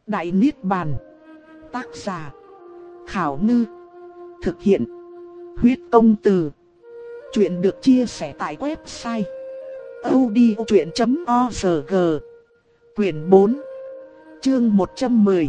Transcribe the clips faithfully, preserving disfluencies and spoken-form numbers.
Đại Niết Bàn. Tác giả Khảo Ngư. Thực hiện Huyết Công Từ. Chuyện được chia sẻ tại website audiochuyện chấm org. Quyển bốn, chương một trăm mười.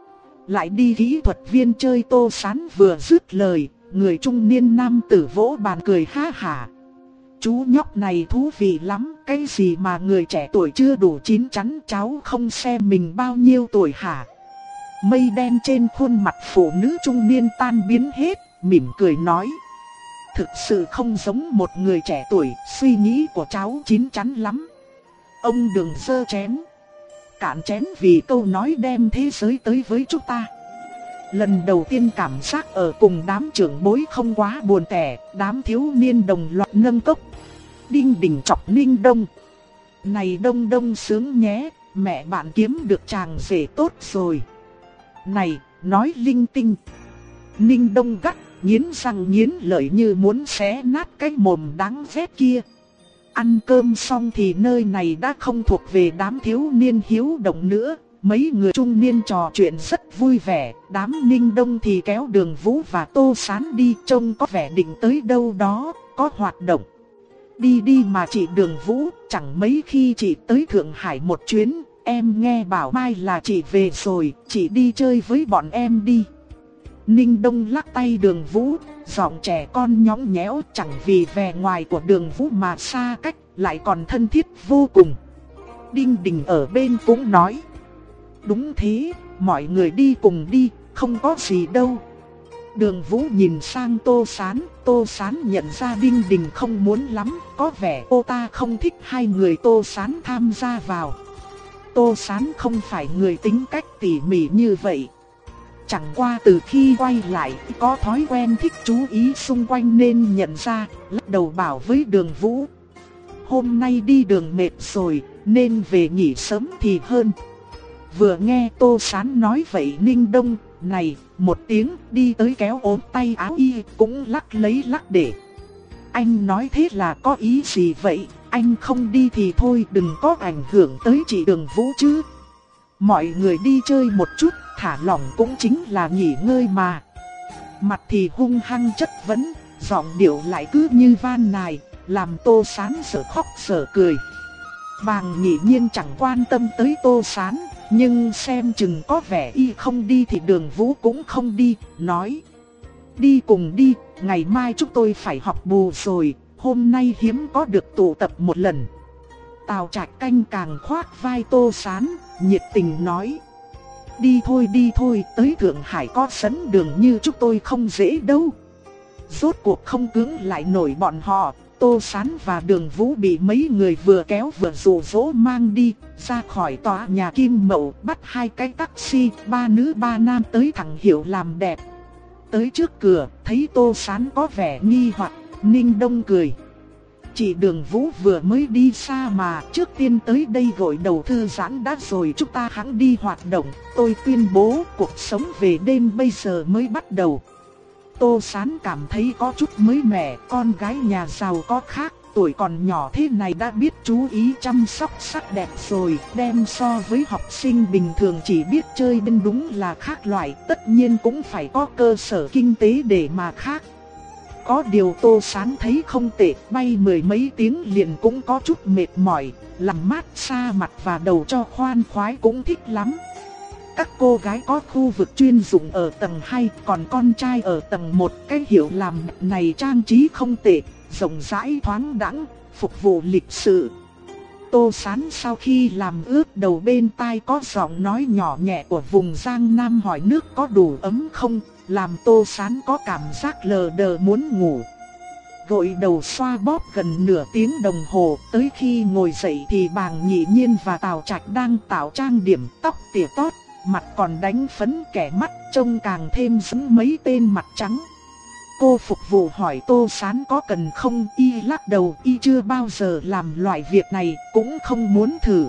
Lại đi. Kỹ thuật viên chơi Tô Sán vừa dứt lời, người trung niên nam tử vỗ bàn cười ha hả. Chú nhóc này thú vị lắm, cái gì mà người trẻ tuổi chưa đủ chín chắn, cháu không xem mình bao nhiêu tuổi hả? Mây đen trên khuôn mặt phụ nữ trung niên tan biến hết, mỉm cười nói. Thực sự không giống một người trẻ tuổi, suy nghĩ của cháu chín chắn lắm. Ông đừng giơ chén. Cạn chén vì câu nói đem thế giới tới với chúng ta. Lần đầu tiên cảm giác ở cùng đám trưởng bối không quá buồn tẻ, đám thiếu niên đồng loạt nâng cốc. Đinh Đình chọc Ninh Đông. Này Đông Đông sướng nhé, mẹ bạn kiếm được chàng rể tốt rồi. Này, nói linh tinh. Ninh Đông gắt, nghiến răng nghiến lợi như muốn xé nát cái mồm đáng ghét kia. Ăn cơm xong thì nơi này đã không thuộc về đám thiếu niên hiếu động nữa. Mấy người trung niên trò chuyện rất vui vẻ, đám Ninh Đông thì kéo Đường Vũ và Tô Sán đi, trông có vẻ định tới đâu đó, có hoạt động. Đi đi mà chị Đường Vũ, chẳng mấy khi chị tới Thượng Hải một chuyến, em nghe bảo mai là chị về rồi, chị đi chơi với bọn em đi. Ninh Đông lắc tay Đường Vũ, giọng trẻ con nhõng nhẽo, chẳng vì vẻ ngoài của Đường Vũ mà xa cách, lại còn thân thiết vô cùng. Đinh Đình ở bên cũng nói. Đúng thế, mọi người đi cùng đi, không có gì đâu. Đường Vũ nhìn sang Tô Sán, Tô Sán nhận ra Đinh Đình không muốn lắm, có vẻ cô ta không thích hai người Tô Sán tham gia vào. Tô Sán không phải người tính cách tỉ mỉ như vậy. Chẳng qua từ khi quay lại có thói quen thích chú ý xung quanh nên nhận ra, lắc đầu bảo với Đường Vũ. Hôm nay đi đường mệt rồi, nên về nghỉ sớm thì hơn. Vừa nghe Tô Sán nói vậy Ninh Đông, này, một tiếng đi tới kéo ốm tay áo y cũng lắc lấy lắc để. Anh nói thế là có ý gì vậy, anh không đi thì thôi đừng có ảnh hưởng tới chị Đường Vũ chứ. Mọi người đi chơi một chút, thả lỏng cũng chính là nghỉ ngơi mà. Mặt thì hung hăng chất vấn, giọng điệu lại cứ như van nài, làm Tô Sán sợ khóc sợ cười. Bàng Nhị Nhiên chẳng quan tâm tới Tô Sán, nhưng xem chừng có vẻ y không đi thì Đường Vũ cũng không đi, nói. Đi cùng đi, ngày mai chúng tôi phải học bù rồi, hôm nay hiếm có được tụ tập một lần. Tào Trạch Canh càng khoác vai Tô Sán, nhiệt tình nói. Đi thôi đi thôi, tới Thượng Hải có dẫn đường như chúng tôi không dễ đâu. Rốt cuộc không cưỡng lại nổi bọn họ. Tô Sán và Đường Vũ bị mấy người vừa kéo vừa dụ dỗ mang đi, ra khỏi tòa nhà Kim Mậu, bắt hai cái taxi, ba nữ ba nam tới thẳng hiệu làm đẹp. Tới trước cửa, thấy Tô Sán có vẻ nghi hoặc, Ninh Đông cười. Chị Đường Vũ vừa mới đi xa mà, trước tiên tới đây gội đầu thư giãn đã rồi chúng ta hẵng đi hoạt động, tôi tuyên bố cuộc sống về đêm bây giờ mới bắt đầu. Tô Sán cảm thấy có chút mới mẻ, con gái nhà giàu có khác, tuổi còn nhỏ thế này đã biết chú ý chăm sóc sắc đẹp rồi, đem so với học sinh bình thường chỉ biết chơi bên đúng là khác loại, tất nhiên cũng phải có cơ sở kinh tế để mà khác. Có điều Tô Sán thấy không tệ, bay mười mấy tiếng liền cũng có chút mệt mỏi, làm mát xa mặt và đầu cho khoan khoái cũng thích lắm. Các cô gái có khu vực chuyên dụng ở tầng hai, còn con trai ở tầng một. Cái hiệu làm này trang trí không tệ, rộng rãi thoáng đãng, phục vụ lịch sự. Tô Sán sau khi làm ướt đầu bên tai có giọng nói nhỏ nhẹ của vùng Giang Nam hỏi nước có đủ ấm không, làm Tô Sán có cảm giác lờ đờ muốn ngủ. Gội đầu xoa bóp gần nửa tiếng đồng hồ, tới khi ngồi dậy thì Bàng Nhị Nhiên và Tào Trạch đang tạo trang điểm, tóc tỉa tót, mặt còn đánh phấn kẻ mắt, trông càng thêm giống mấy tên mặt trắng. Cô phục vụ hỏi Tô Sán có cần không, y lắc đầu, y chưa bao giờ làm loại việc này, cũng không muốn thử.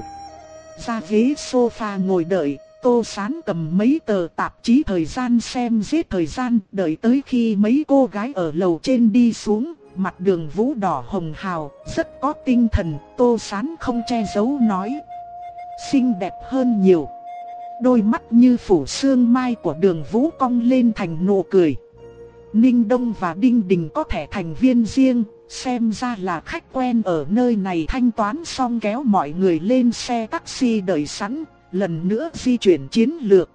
Ra ghế sofa ngồi đợi, Tô Sán cầm mấy tờ tạp chí thời gian xem giết thời gian, đợi tới khi mấy cô gái ở lầu trên đi xuống, mặt Đường Vũ đỏ hồng hào, rất có tinh thần. Tô Sán không che giấu nói, xinh đẹp hơn nhiều. Đôi mắt như phủ sương mai của Đường Vũ cong lên thành nụ cười. Ninh Đông và Đinh Đình có thẻ thành viên riêng, xem ra là khách quen ở nơi này. Thanh toán xong kéo mọi người lên xe taxi đợi sẵn, lần nữa di chuyển chiến lược.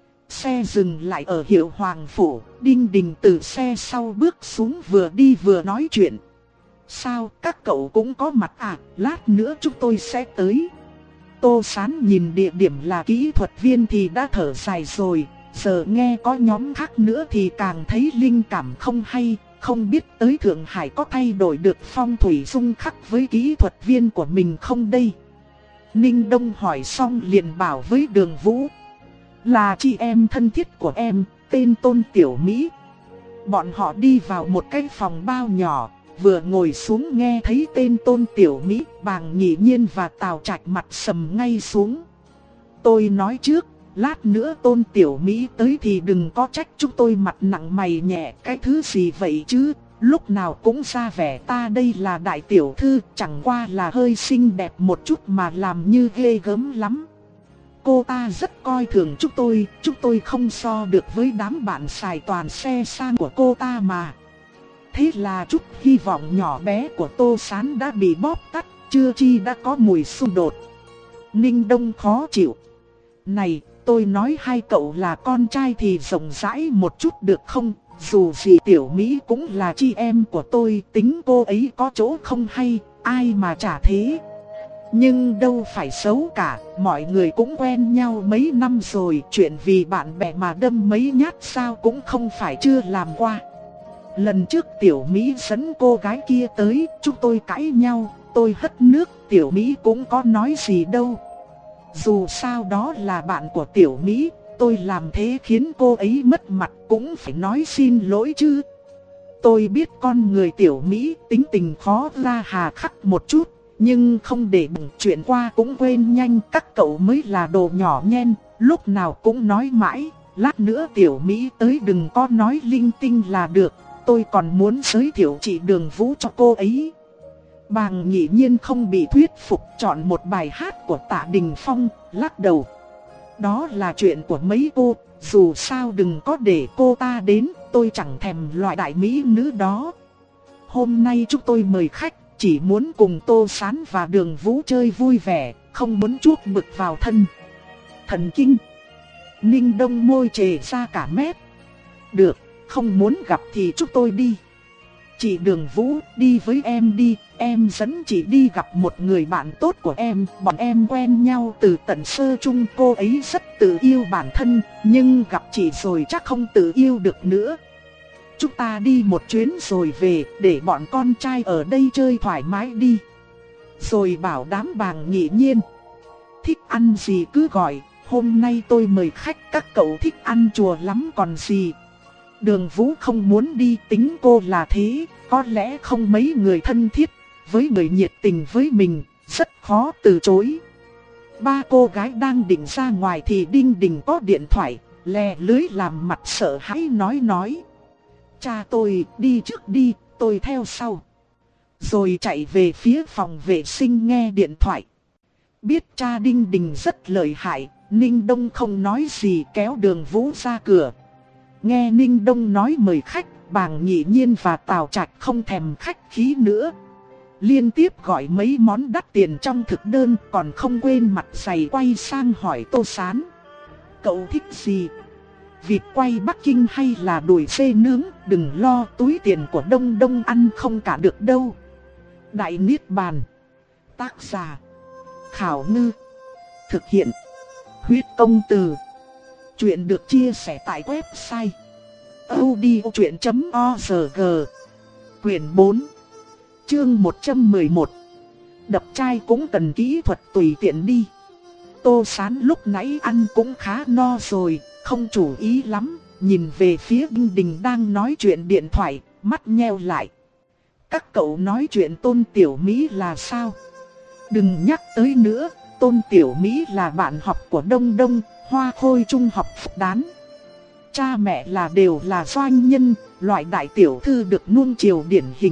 Xe dừng lại ở hiệu Hoàng Phủ, Đinh Đình từ xe sau bước xuống vừa đi vừa nói chuyện. Sao các cậu cũng có mặt à, lát nữa chúng tôi sẽ tới. Tô Sán nhìn địa điểm là kỹ thuật viên thì đã thở dài rồi, giờ nghe có nhóm khác nữa thì càng thấy linh cảm không hay, không biết tới Thượng Hải có thay đổi được phong thủy xung khắc với kỹ thuật viên của mình không đây. Ninh Đông hỏi xong liền bảo với Đường Vũ. Là chị em thân thiết của em, tên Tôn Tiểu Mỹ. Bọn họ đi vào một cái phòng bao nhỏ, vừa ngồi xuống nghe thấy tên Tôn Tiểu Mỹ, Bàng Nhị Nhiên và Tào Trạch mặt sầm ngay xuống. Tôi nói trước, lát nữa Tôn Tiểu Mỹ tới thì đừng có trách chúng tôi mặt nặng mày nhẹ, cái thứ gì vậy chứ, lúc nào cũng ra vẻ ta đây là đại tiểu thư, chẳng qua là hơi xinh đẹp một chút mà làm như ghê gớm lắm. Cô ta rất coi thường chúng tôi, chúng tôi không so được với đám bạn xài toàn xe sang của cô ta mà. Thế là chút hy vọng nhỏ bé của Tô Sán đã bị bóp tắt, chưa chi đã có mùi xung đột. Ninh Đông khó chịu. Này, tôi nói hai cậu là con trai thì rộng rãi một chút được không? Dù gì Tiểu Mỹ cũng là chị em của tôi, tính cô ấy có chỗ không hay, ai mà chả thế. Nhưng đâu phải xấu cả, mọi người cũng quen nhau mấy năm rồi, chuyện vì bạn bè mà đâm mấy nhát sao cũng không phải chưa làm qua. Lần trước Tiểu Mỹ dẫn cô gái kia tới, chúng tôi cãi nhau, tôi hất nước, Tiểu Mỹ cũng có nói gì đâu. Dù sao đó là bạn của Tiểu Mỹ, tôi làm thế khiến cô ấy mất mặt cũng phải nói xin lỗi chứ. Tôi biết con người Tiểu Mỹ tính tình khó ra hà khắc một chút, nhưng không để bụng chuyện qua cũng quên nhanh, các cậu mới là đồ nhỏ nhen, lúc nào cũng nói mãi, lát nữa Tiểu Mỹ tới đừng có nói linh tinh là được, tôi còn muốn giới thiệu chị Đường Vũ cho cô ấy. Bàng Nhị Nhiên không bị thuyết phục, chọn một bài hát của Tạ Đình Phong, lắc đầu. Đó là chuyện của mấy cô, dù sao đừng có để cô ta đến, tôi chẳng thèm loại đại mỹ nữ đó. Hôm nay chúng tôi mời khách, chỉ muốn cùng Tô Sán và Đường Vũ chơi vui vẻ, không muốn chuốc bực vào thân. Thần kinh. Ninh Đông môi trề ra cả mép. Được, không muốn gặp thì chúng tôi đi. Chị Đường Vũ, đi với em đi, em dẫn chị đi gặp một người bạn tốt của em. Bọn em quen nhau từ tận sơ chung, cô ấy rất tự yêu bản thân, nhưng gặp chị rồi chắc không tự yêu được nữa. Chúng ta đi một chuyến rồi về, để bọn con trai ở đây chơi thoải mái đi. Rồi bảo đám Bàng Nhị Nhiên. Thích ăn gì cứ gọi, hôm nay tôi mời khách, các cậu thích ăn chùa lắm còn gì. Đường Vũ không muốn đi, tính cô là thế, có lẽ không mấy người thân thiết, với người nhiệt tình với mình, rất khó từ chối. Ba cô gái đang định ra ngoài thì Đinh Đình có điện thoại, lè lưới làm mặt sợ hãi nói nói. Cha tôi đi trước đi, tôi theo sau. Rồi chạy về phía phòng vệ sinh nghe điện thoại. Biết cha Đinh Đình rất lợi hại, Ninh Đông không nói gì kéo Đường Vũ ra cửa. Nghe Ninh Đông nói mời khách, Bàng Nhị Nhiên và Tào Trạch không thèm khách khí nữa. Liên tiếp gọi mấy món đắt tiền trong thực đơn, còn không quên mặt dày quay sang hỏi Tô Sán. Cậu thích gì? Vịt quay Bắc Kinh hay là đùi dê nướng? Đừng lo, túi tiền của Đông Đông ăn không cả được đâu. Đại Niết Bàn. Tác giả Khảo Ngư. Thực hiện Huyết Công Từ. Chuyện được chia sẻ tại website audiochuyện chấm org. Quyển bốn, chương một trăm mười một. Đập chai cũng cần kỹ thuật, tùy tiện đi. Tô Sán lúc nãy ăn cũng khá no rồi, không chú ý lắm, nhìn về phía Đinh Đình đang nói chuyện điện thoại, mắt nheo lại. Các cậu nói chuyện Tôn Tiểu Mỹ là sao? Đừng nhắc tới nữa, Tôn Tiểu Mỹ là bạn học của Đông Đông, Hoa Khôi Trung học Phục Đán. Cha mẹ là đều là doanh nhân, loại đại tiểu thư được nuông chiều điển hình.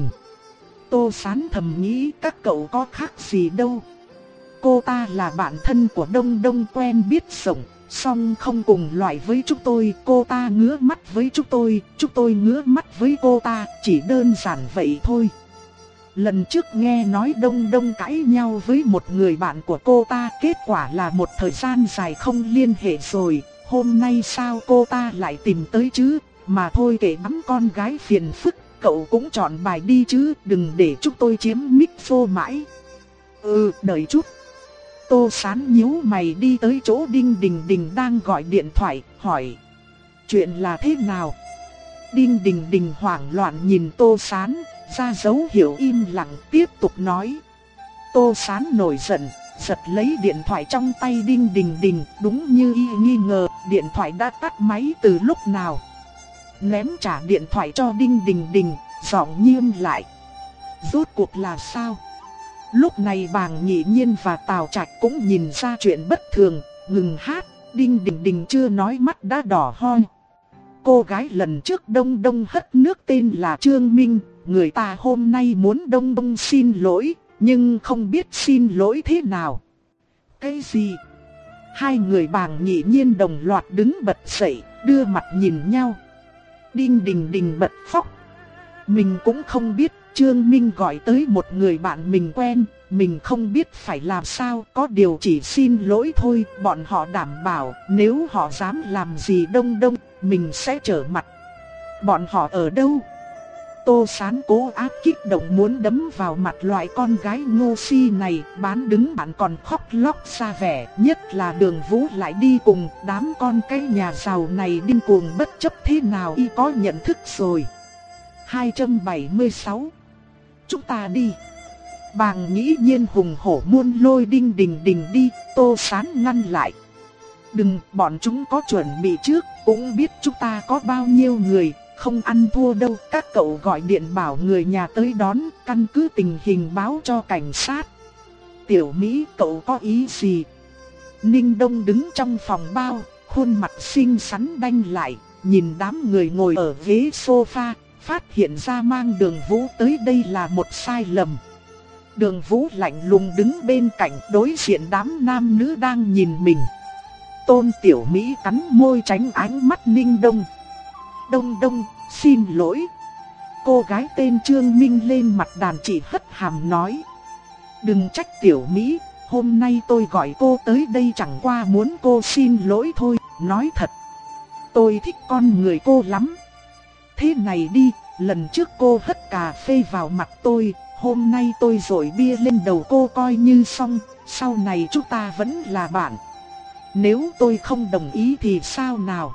Tô Sán thầm nghĩ các cậu có khác gì đâu. Cô ta là bạn thân của Đông Đông, quen biết rộng, song không cùng loại với chúng tôi. Cô ta ngứa mắt với chúng tôi, chúng tôi ngứa mắt với cô ta, chỉ đơn giản vậy thôi. Lần trước nghe nói Đông Đông cãi nhau với một người bạn của cô ta, kết quả là một thời gian dài không liên hệ rồi. Hôm nay sao cô ta lại tìm tới chứ? Mà thôi kệ bắn con gái phiền phức, cậu cũng chọn bài đi chứ, đừng để chúng tôi chiếm mic phô mãi. Ừ, đợi chút. Tô Sán nhíu mày đi tới chỗ Đinh Đình Đình đang gọi điện thoại, hỏi: chuyện là thế nào? Đinh Đình Đình hoảng loạn nhìn Tô Sán, ra dấu hiệu im lặng, tiếp tục nói. Tô Sán nổi giận, giật lấy điện thoại trong tay Đinh Đình Đình, đúng như y nghi ngờ, điện thoại đã tắt máy từ lúc nào. Ném trả điện thoại cho Đinh Đình Đình, giọng nghiêm lại. Rốt cuộc là sao? Lúc này Bàng Nhị Nhiên và Tào Trạch cũng nhìn ra chuyện bất thường, ngừng hát. Đinh Đình Đình chưa nói mắt đã đỏ hoe. Cô gái lần trước Đông Đông hất nước tên là Trương Minh, người ta hôm nay muốn Đông Đông xin lỗi, nhưng không biết xin lỗi thế nào. Cái gì? Hai người Bàng Nhị Nhiên đồng loạt đứng bật dậy, đưa mặt nhìn nhau. Đinh Đình Đình bật khóc. Mình cũng không biết, Trương Minh gọi tới một người bạn mình quen, mình không biết phải làm sao, có điều chỉ xin lỗi thôi. Bọn họ đảm bảo nếu họ dám làm gì Đông Đông, mình sẽ trở mặt. Bọn họ ở đâu? Tô Sán cố áp kích động muốn đấm vào mặt loại con gái ngô si này, bán đứng bạn còn khóc lóc ra vẻ, nhất là Đường Vũ lại đi cùng. Đám con cái nhà giàu này điên cuồng bất chấp thế nào y có nhận thức rồi. hai trăm bảy mươi sáu. Chúng ta đi. Bàng Nhĩ Nhiên hùng hổ muốn lôi Đinh Đình Đình đi, Tô Sán ngăn lại. Đừng, bọn chúng có chuẩn bị trước, cũng biết chúng ta có bao nhiêu người, không ăn thua đâu. Các cậu gọi điện bảo người nhà tới đón, căn cứ tình hình báo cho cảnh sát. Tiểu Mỹ, cậu có ý gì? Ninh Đông đứng trong phòng bao, khuôn mặt xinh xắn đanh lại, nhìn đám người ngồi ở ghế sofa, phát hiện ra mang Đường Vũ tới đây là một sai lầm. Đường Vũ lạnh lùng đứng bên cạnh đối diện đám nam nữ đang nhìn mình. Tôn Tiểu Mỹ cắn môi tránh ánh mắt Ninh Đông. Đông Đông, xin lỗi. Cô gái tên Trương Minh lên mặt đàn chị hất hàm nói. Đừng trách Tiểu Mỹ, hôm nay tôi gọi cô tới đây chẳng qua muốn cô xin lỗi thôi. Nói thật, tôi thích con người cô lắm. Thế này đi, lần trước cô hất cà phê vào mặt tôi, hôm nay tôi dội bia lên đầu cô coi như xong, sau này chúng ta vẫn là bạn. Nếu tôi không đồng ý thì sao nào?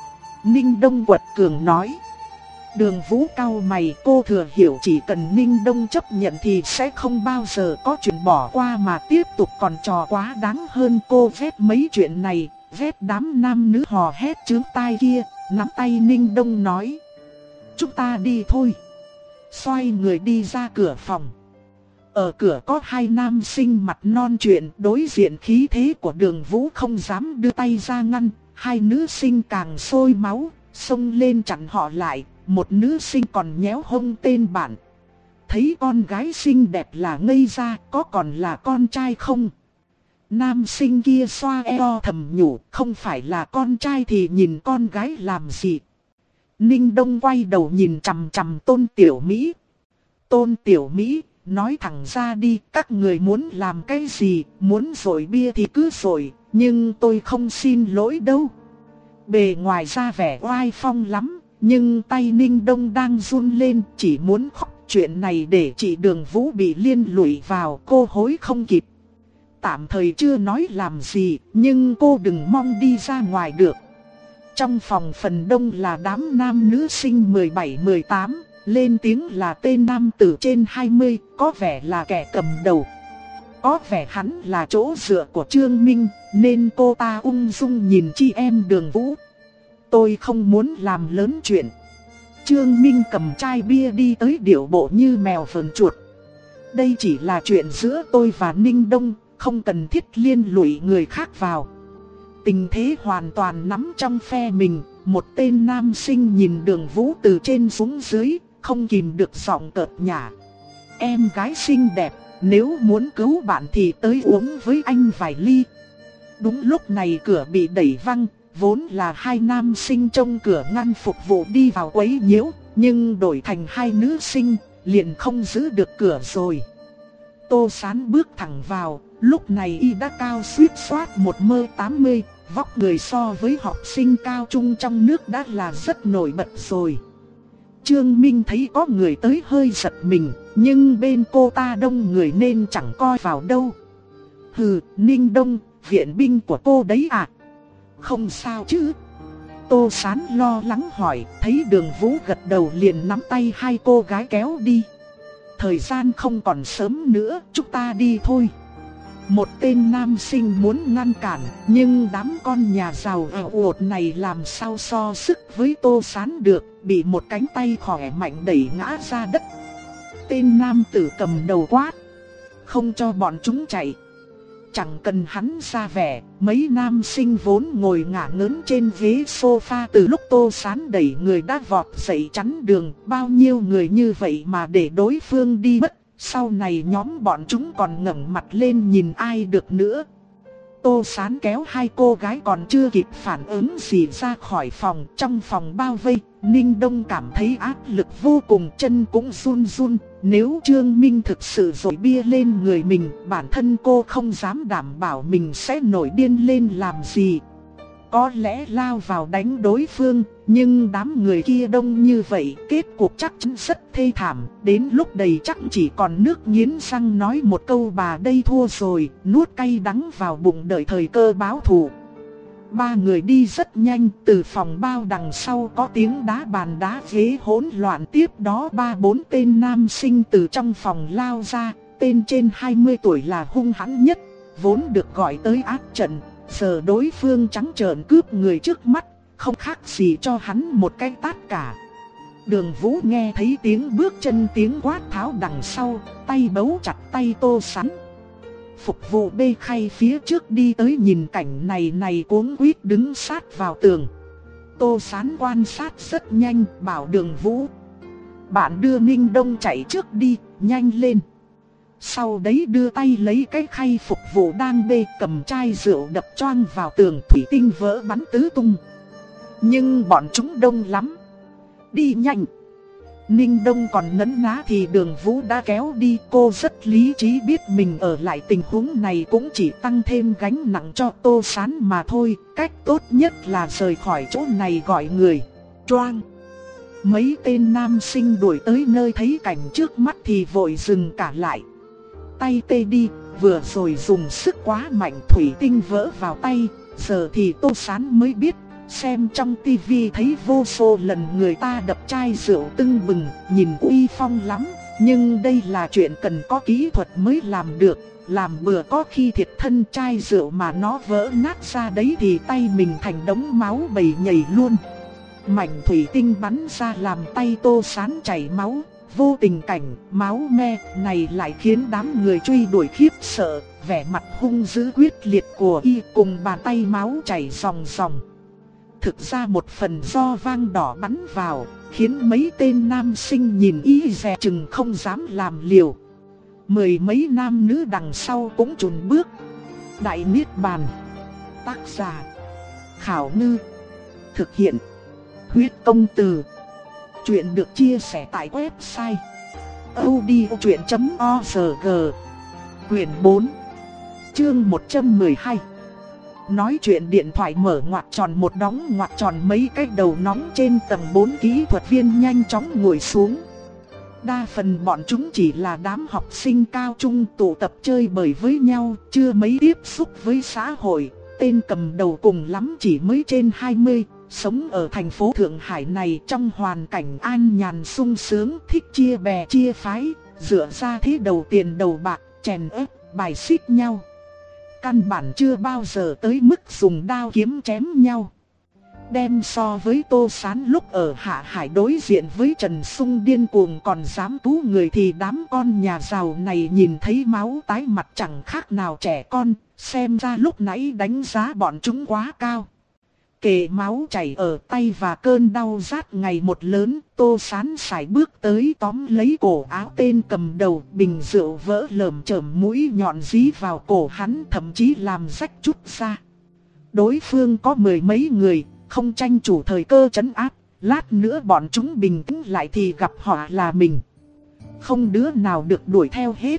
Ninh Đông quật cường nói. Đường Vũ cau mày, cô thừa hiểu chỉ cần Ninh Đông chấp nhận thì sẽ không bao giờ có chuyện bỏ qua mà tiếp tục còn trò quá đáng hơn. Cô ghét mấy chuyện này, ghét đám nam nữ hò hét chướng tai kia, nắm tay Ninh Đông nói. Chúng ta đi thôi. Xoay người đi ra cửa phòng. Ở cửa có hai nam sinh mặt non chuyện, đối diện khí thế của Đường Vũ không dám đưa tay ra ngăn. Hai nữ sinh càng sôi máu, xông lên chặn họ lại. Một nữ sinh còn nhéo hông tên bạn. Thấy con gái xinh đẹp là ngây ra, có còn là con trai không? Nam sinh kia xoa eo thầm nhủ, không phải là con trai thì nhìn con gái làm gì? Ninh Đông quay đầu nhìn chằm chằm Tôn Tiểu Mỹ. Tôn Tiểu Mỹ, nói thẳng ra đi, các người muốn làm cái gì, muốn dội bia thì cứ dội, nhưng tôi không xin lỗi đâu. Bề ngoài ra vẻ oai phong lắm, nhưng tay Ninh Đông đang run lên, chỉ muốn khóc. Chuyện này để chị Đường Vũ bị liên lụy vào, cô hối không kịp. Tạm thời chưa nói làm gì, nhưng cô đừng mong đi ra ngoài được. Trong phòng phần đông là đám nam nữ sinh mười bảy mười tám, lên tiếng là tên nam tử trên hai mươi, có vẻ là kẻ cầm đầu. Có vẻ hắn là chỗ dựa của Trương Minh, nên cô ta ung dung nhìn chị em Đường Vũ. Tôi không muốn làm lớn chuyện. Trương Minh cầm chai bia đi tới điệu bộ như mèo vờn chuột. Đây chỉ là chuyện giữa tôi và Ninh Đông, không cần thiết liên lụy người khác vào. Tình thế hoàn toàn nắm trong phe mình. Một tên nam sinh nhìn Đường Vũ từ trên xuống dưới, không kìm được giọng cợt nhả. Em gái xinh đẹp, nếu muốn cứu bạn thì tới uống với anh vài ly. Đúng lúc này cửa bị đẩy văng, vốn là hai nam sinh trông cửa ngăn phục vụ đi vào quấy nhiễu, nhưng đổi thành hai nữ sinh, liền không giữ được cửa rồi. Tô Sán bước thẳng vào, lúc này y đã cao suýt soát một mơ tám mươi, vóc người so với học sinh cao trung trong nước đã là rất nổi bật rồi. Trương Minh thấy có người tới hơi giật mình, nhưng bên cô ta đông người nên chẳng coi vào đâu. Hừ, Ninh Đông, viện binh của cô đấy à? Không sao chứ? Tô Sán lo lắng hỏi, thấy Đường Vũ gật đầu liền nắm tay hai cô gái kéo đi. Thời gian không còn sớm nữa, chúng ta đi thôi. Một tên nam sinh muốn ngăn cản, nhưng đám con nhà giàu ảo uột này làm sao so sức với Tô Sán được, bị một cánh tay khỏe mạnh đẩy ngã ra đất. Tên nam tử cầm đầu quát, không cho bọn chúng chạy. Chẳng cần hắn ra vẻ, mấy nam sinh vốn ngồi ngả ngớn trên ghế sofa từ lúc Tô Sán đẩy người đã vọt dậy chắn đường. Bao nhiêu người như vậy mà để đối phương đi mất, sau này nhóm bọn chúng còn ngẩng mặt lên nhìn ai được nữa. Tô Sán kéo hai cô gái còn chưa kịp phản ứng gì ra khỏi phòng. Trong phòng bao vây, Ninh Đông cảm thấy áp lực vô cùng, chân cũng run run. Nếu Trương Minh thực sự dội bia lên người mình, bản thân cô không dám đảm bảo mình sẽ nổi điên lên làm gì. Có lẽ lao vào đánh đối phương, nhưng đám người kia đông như vậy, kết cục chắc chắn rất thê thảm. Đến lúc đầy chắc chỉ còn nước nghiến răng nói một câu bà đây thua rồi, nuốt cay đắng vào bụng đợi thời cơ báo thù. Ba người đi rất nhanh, từ phòng bao đằng sau có tiếng đá bàn đá ghế hỗn loạn, tiếp đó ba bốn tên nam sinh từ trong phòng lao ra. Tên trên hai mươi tuổi là hung hãn nhất, vốn được gọi tới áp trận. Giờ đối phương trắng trợn cướp người trước mắt, không khác gì cho hắn một cái tát cả. Đường Vũ nghe thấy tiếng bước chân tiếng quát tháo đằng sau, tay bấu chặt tay Tô Sán. Phục vụ bê khay phía trước đi tới nhìn cảnh này này cuống quýt đứng sát vào tường. Tô Sán quan sát rất nhanh, bảo Đường Vũ, bạn đưa Ninh Đông chạy trước đi, nhanh lên. Sau đấy đưa tay lấy cái khay phục vụ đang bê, cầm chai rượu đập choang vào tường, thủy tinh vỡ bắn tứ tung. Nhưng bọn chúng đông lắm, đi nhanh. Ninh Đông còn nấn ná thì Đường Vũ đã kéo đi. Cô rất lý trí, biết mình ở lại tình huống này cũng chỉ tăng thêm gánh nặng cho Tô Sán mà thôi. Cách tốt nhất là rời khỏi chỗ này gọi người. Choang. Mấy tên nam sinh đuổi tới nơi thấy cảnh trước mắt thì vội dừng cả lại. Tay tê đi, vừa rồi dùng sức quá mạnh thủy tinh vỡ vào tay. Giờ thì Tô Sán mới biết, xem trong tivi thấy vô số lần người ta đập chai rượu tưng bừng, nhìn uy phong lắm. Nhưng đây là chuyện cần có kỹ thuật mới làm được, làm bừa có khi thiệt thân chai rượu mà nó vỡ nát ra đấy thì tay mình thành đống máu bầy nhầy luôn. Mảnh thủy tinh bắn ra làm tay Tô Sán chảy máu. Vô tình cảnh máu me này lại khiến đám người truy đuổi khiếp sợ. Vẻ mặt hung dữ quyết liệt của y cùng bàn tay máu chảy ròng ròng. Thực ra một phần do vang đỏ bắn vào, khiến mấy tên nam sinh nhìn y dè chừng không dám làm liều. Mười mấy nam nữ đằng sau cũng chùn bước. Đại Niết Bàn. Tác giả Khảo Ngư. Thực hiện Huyết Công Từ. Chuyện được chia sẻ tại website audiochuyện chấm org. Quyển bốn, chương một trăm mười hai. Nói chuyện điện thoại mở ngoặc tròn một đóng ngoặc tròn, mấy cái đầu nóng trên tầng bốn kỹ thuật viên nhanh chóng ngồi xuống. Đa phần bọn chúng chỉ là đám học sinh cao trung tụ tập chơi bời với nhau, chưa mấy tiếp xúc với xã hội. Tên cầm đầu cùng lắm chỉ mới trên hai mươi, sống ở thành phố Thượng Hải này trong hoàn cảnh an nhàn sung sướng, thích chia bè chia phái, dựa ra thế đầu tiền đầu bạc, chèn ép, bài xích nhau. Căn bản chưa bao giờ tới mức dùng đao kiếm chém nhau. Đem so với Tô Sán lúc ở Hạ Hải đối diện với Trần Sung điên cuồng còn dám cứu người thì đám con nhà giàu này nhìn thấy máu tái mặt chẳng khác nào trẻ con, xem ra lúc nãy đánh giá bọn chúng quá cao. kề máu chảy ở tay và cơn đau rát ngày một lớn, Tô Sán sải bước tới tóm lấy cổ áo tên cầm đầu, bình rượu vỡ lởm chởm, mũi nhọn dí vào cổ hắn, thậm chí làm rách chút ra. Đối phương có mười mấy người, không tranh chủ thời cơ trấn áp, lát nữa bọn chúng bình tĩnh lại thì gặp họ là mình. Không đứa nào được đuổi theo hết.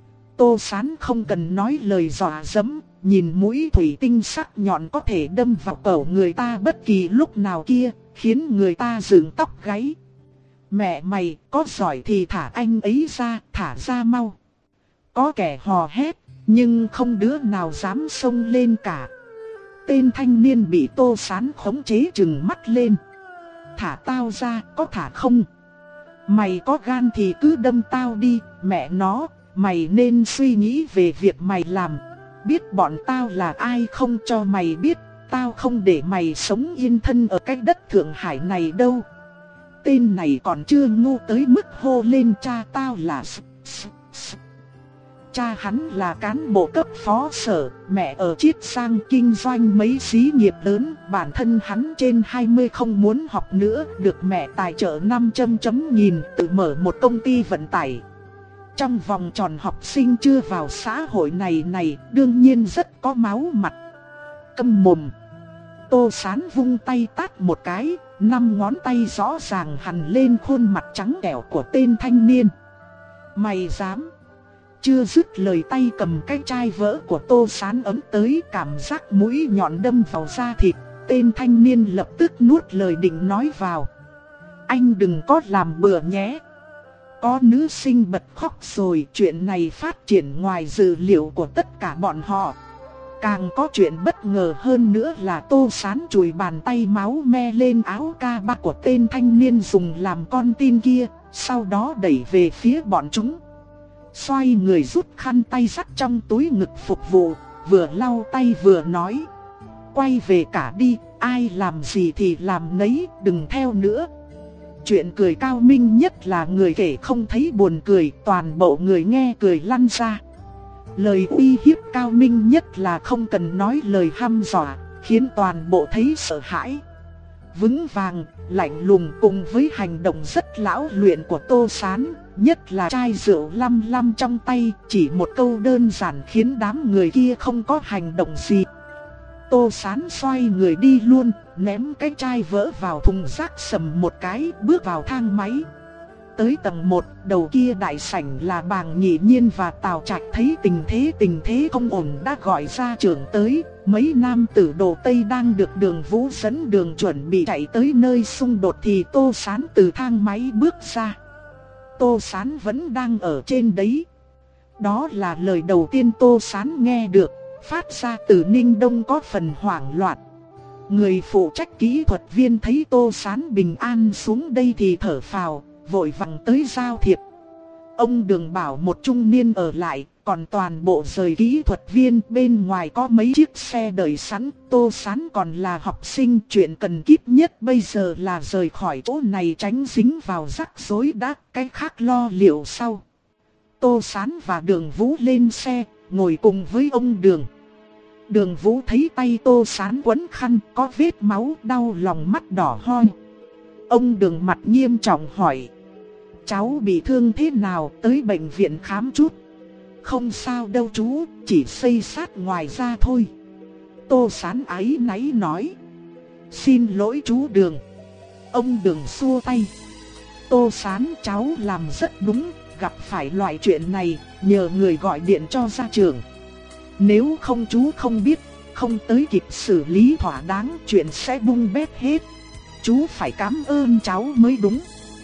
Tô Sán không cần nói lời dọa dẫm, nhìn mũi thủy tinh sắc nhọn có thể đâm vào cổ người ta bất kỳ lúc nào kia, khiến người ta dựng tóc gáy. Mẹ mày, có giỏi thì thả anh ấy ra, thả ra mau. Có kẻ hò hét, nhưng không đứa nào dám xông lên cả. Tên thanh niên bị Tô Sán khống chế trừng mắt lên. Thả tao ra, có thả không? Mày có gan thì cứ đâm tao đi, mẹ nó, mày nên suy nghĩ về việc mày làm. Biết bọn tao là ai không cho mày biết, tao không để mày sống yên thân ở cái đất Thượng Hải này đâu. Tên này còn chưa ngu tới mức hô lên cha tao là s, s, s. Cha hắn là cán bộ cấp phó sở, mẹ ở Chiết Giang kinh doanh mấy xí nghiệp lớn, bản thân hắn trên hai mươi không muốn học nữa, được mẹ tài trợ năm trăm chấm nghìn tự mở một công ty vận tải. Trong vòng tròn học sinh chưa vào xã hội này này, đương nhiên rất có máu mặt. Câm mồm. Tô Sán vung tay tát một cái, năm ngón tay rõ ràng hằn lên khuôn mặt trắng trẻo của tên thanh niên. Mày dám? Chưa dứt lời tay cầm cái chai vỡ của Tô Sán ấm tới, cảm giác mũi nhọn đâm vào da thịt. Tên thanh niên lập tức nuốt lời định nói vào. Anh đừng có làm bừa nhé. Có nữ sinh bật khóc rồi, chuyện này phát triển ngoài dự liệu của tất cả bọn họ. Càng có chuyện bất ngờ hơn nữa là Tô Sán chùi bàn tay máu me lên áo ca ba của tên thanh niên dùng làm con tin kia, sau đó đẩy về phía bọn chúng. Xoay người rút khăn tay dắt trong túi ngực phục vụ, vừa lau tay vừa nói. Quay về cả đi, ai làm gì thì làm nấy, đừng theo nữa. Chuyện cười cao minh nhất là người kể không thấy buồn cười, toàn bộ người nghe cười lăn ra. Lời uy hiếp cao minh nhất là không cần nói lời hăm dọa, khiến toàn bộ thấy sợ hãi. Vững vàng, lạnh lùng cùng với hành động rất lão luyện của Tô Sán, nhất là chai rượu lăm lăm trong tay, chỉ một câu đơn giản khiến đám người kia không có hành động gì. Tô Sán xoay người đi luôn, ném cái chai vỡ vào thùng rác sầm một cái, bước vào thang máy. Tới tầng một, đầu kia đại sảnh là Bàng Nhị Nhiên và Tào Trạch thấy tình thế tình thế không ổn đã gọi ra trưởng tới. Mấy nam tử đồ Tây đang được Đường Vũ dẫn đường chuẩn bị chạy tới nơi xung đột thì Tô Sán từ thang máy bước ra. Tô Sán vẫn đang ở trên đấy. Đó là lời đầu tiên Tô Sán nghe được, phát ra từ Ninh Đông có phần hoảng loạn. Người phụ trách kỹ thuật viên thấy Tô Sán bình an xuống đây thì thở phào, vội vàng tới giao thiệp. Ông Đường bảo một trung niên ở lại, còn toàn bộ rời kỹ thuật viên, bên ngoài có mấy chiếc xe đợi sẵn. Tô Sán còn là học sinh, chuyện cần kíp nhất bây giờ là rời khỏi chỗ này tránh dính vào rắc rối đã, cái khác lo liệu sau. Tô Sán và Đường Vũ lên xe, ngồi cùng với ông Đường. Đường Vũ thấy tay Tô Sán quấn khăn, có vết máu, đau lòng mắt đỏ hoe. Ông Đường mặt nghiêm trọng hỏi. Cháu bị thương thế nào, tới bệnh viện khám chút. Không sao đâu chú, chỉ xây sát ngoài da thôi. Tô Sán áy náy nói. Xin lỗi chú Đường. Ông Đường xua tay. Tô Sán, cháu làm rất đúng, gặp phải loại chuyện này, nhờ người gọi điện cho gia trưởng. Nếu không chú không biết, không tới kịp xử lý thỏa đáng, chuyện sẽ bung bét hết. Chú phải cảm ơn cháu mới đúng.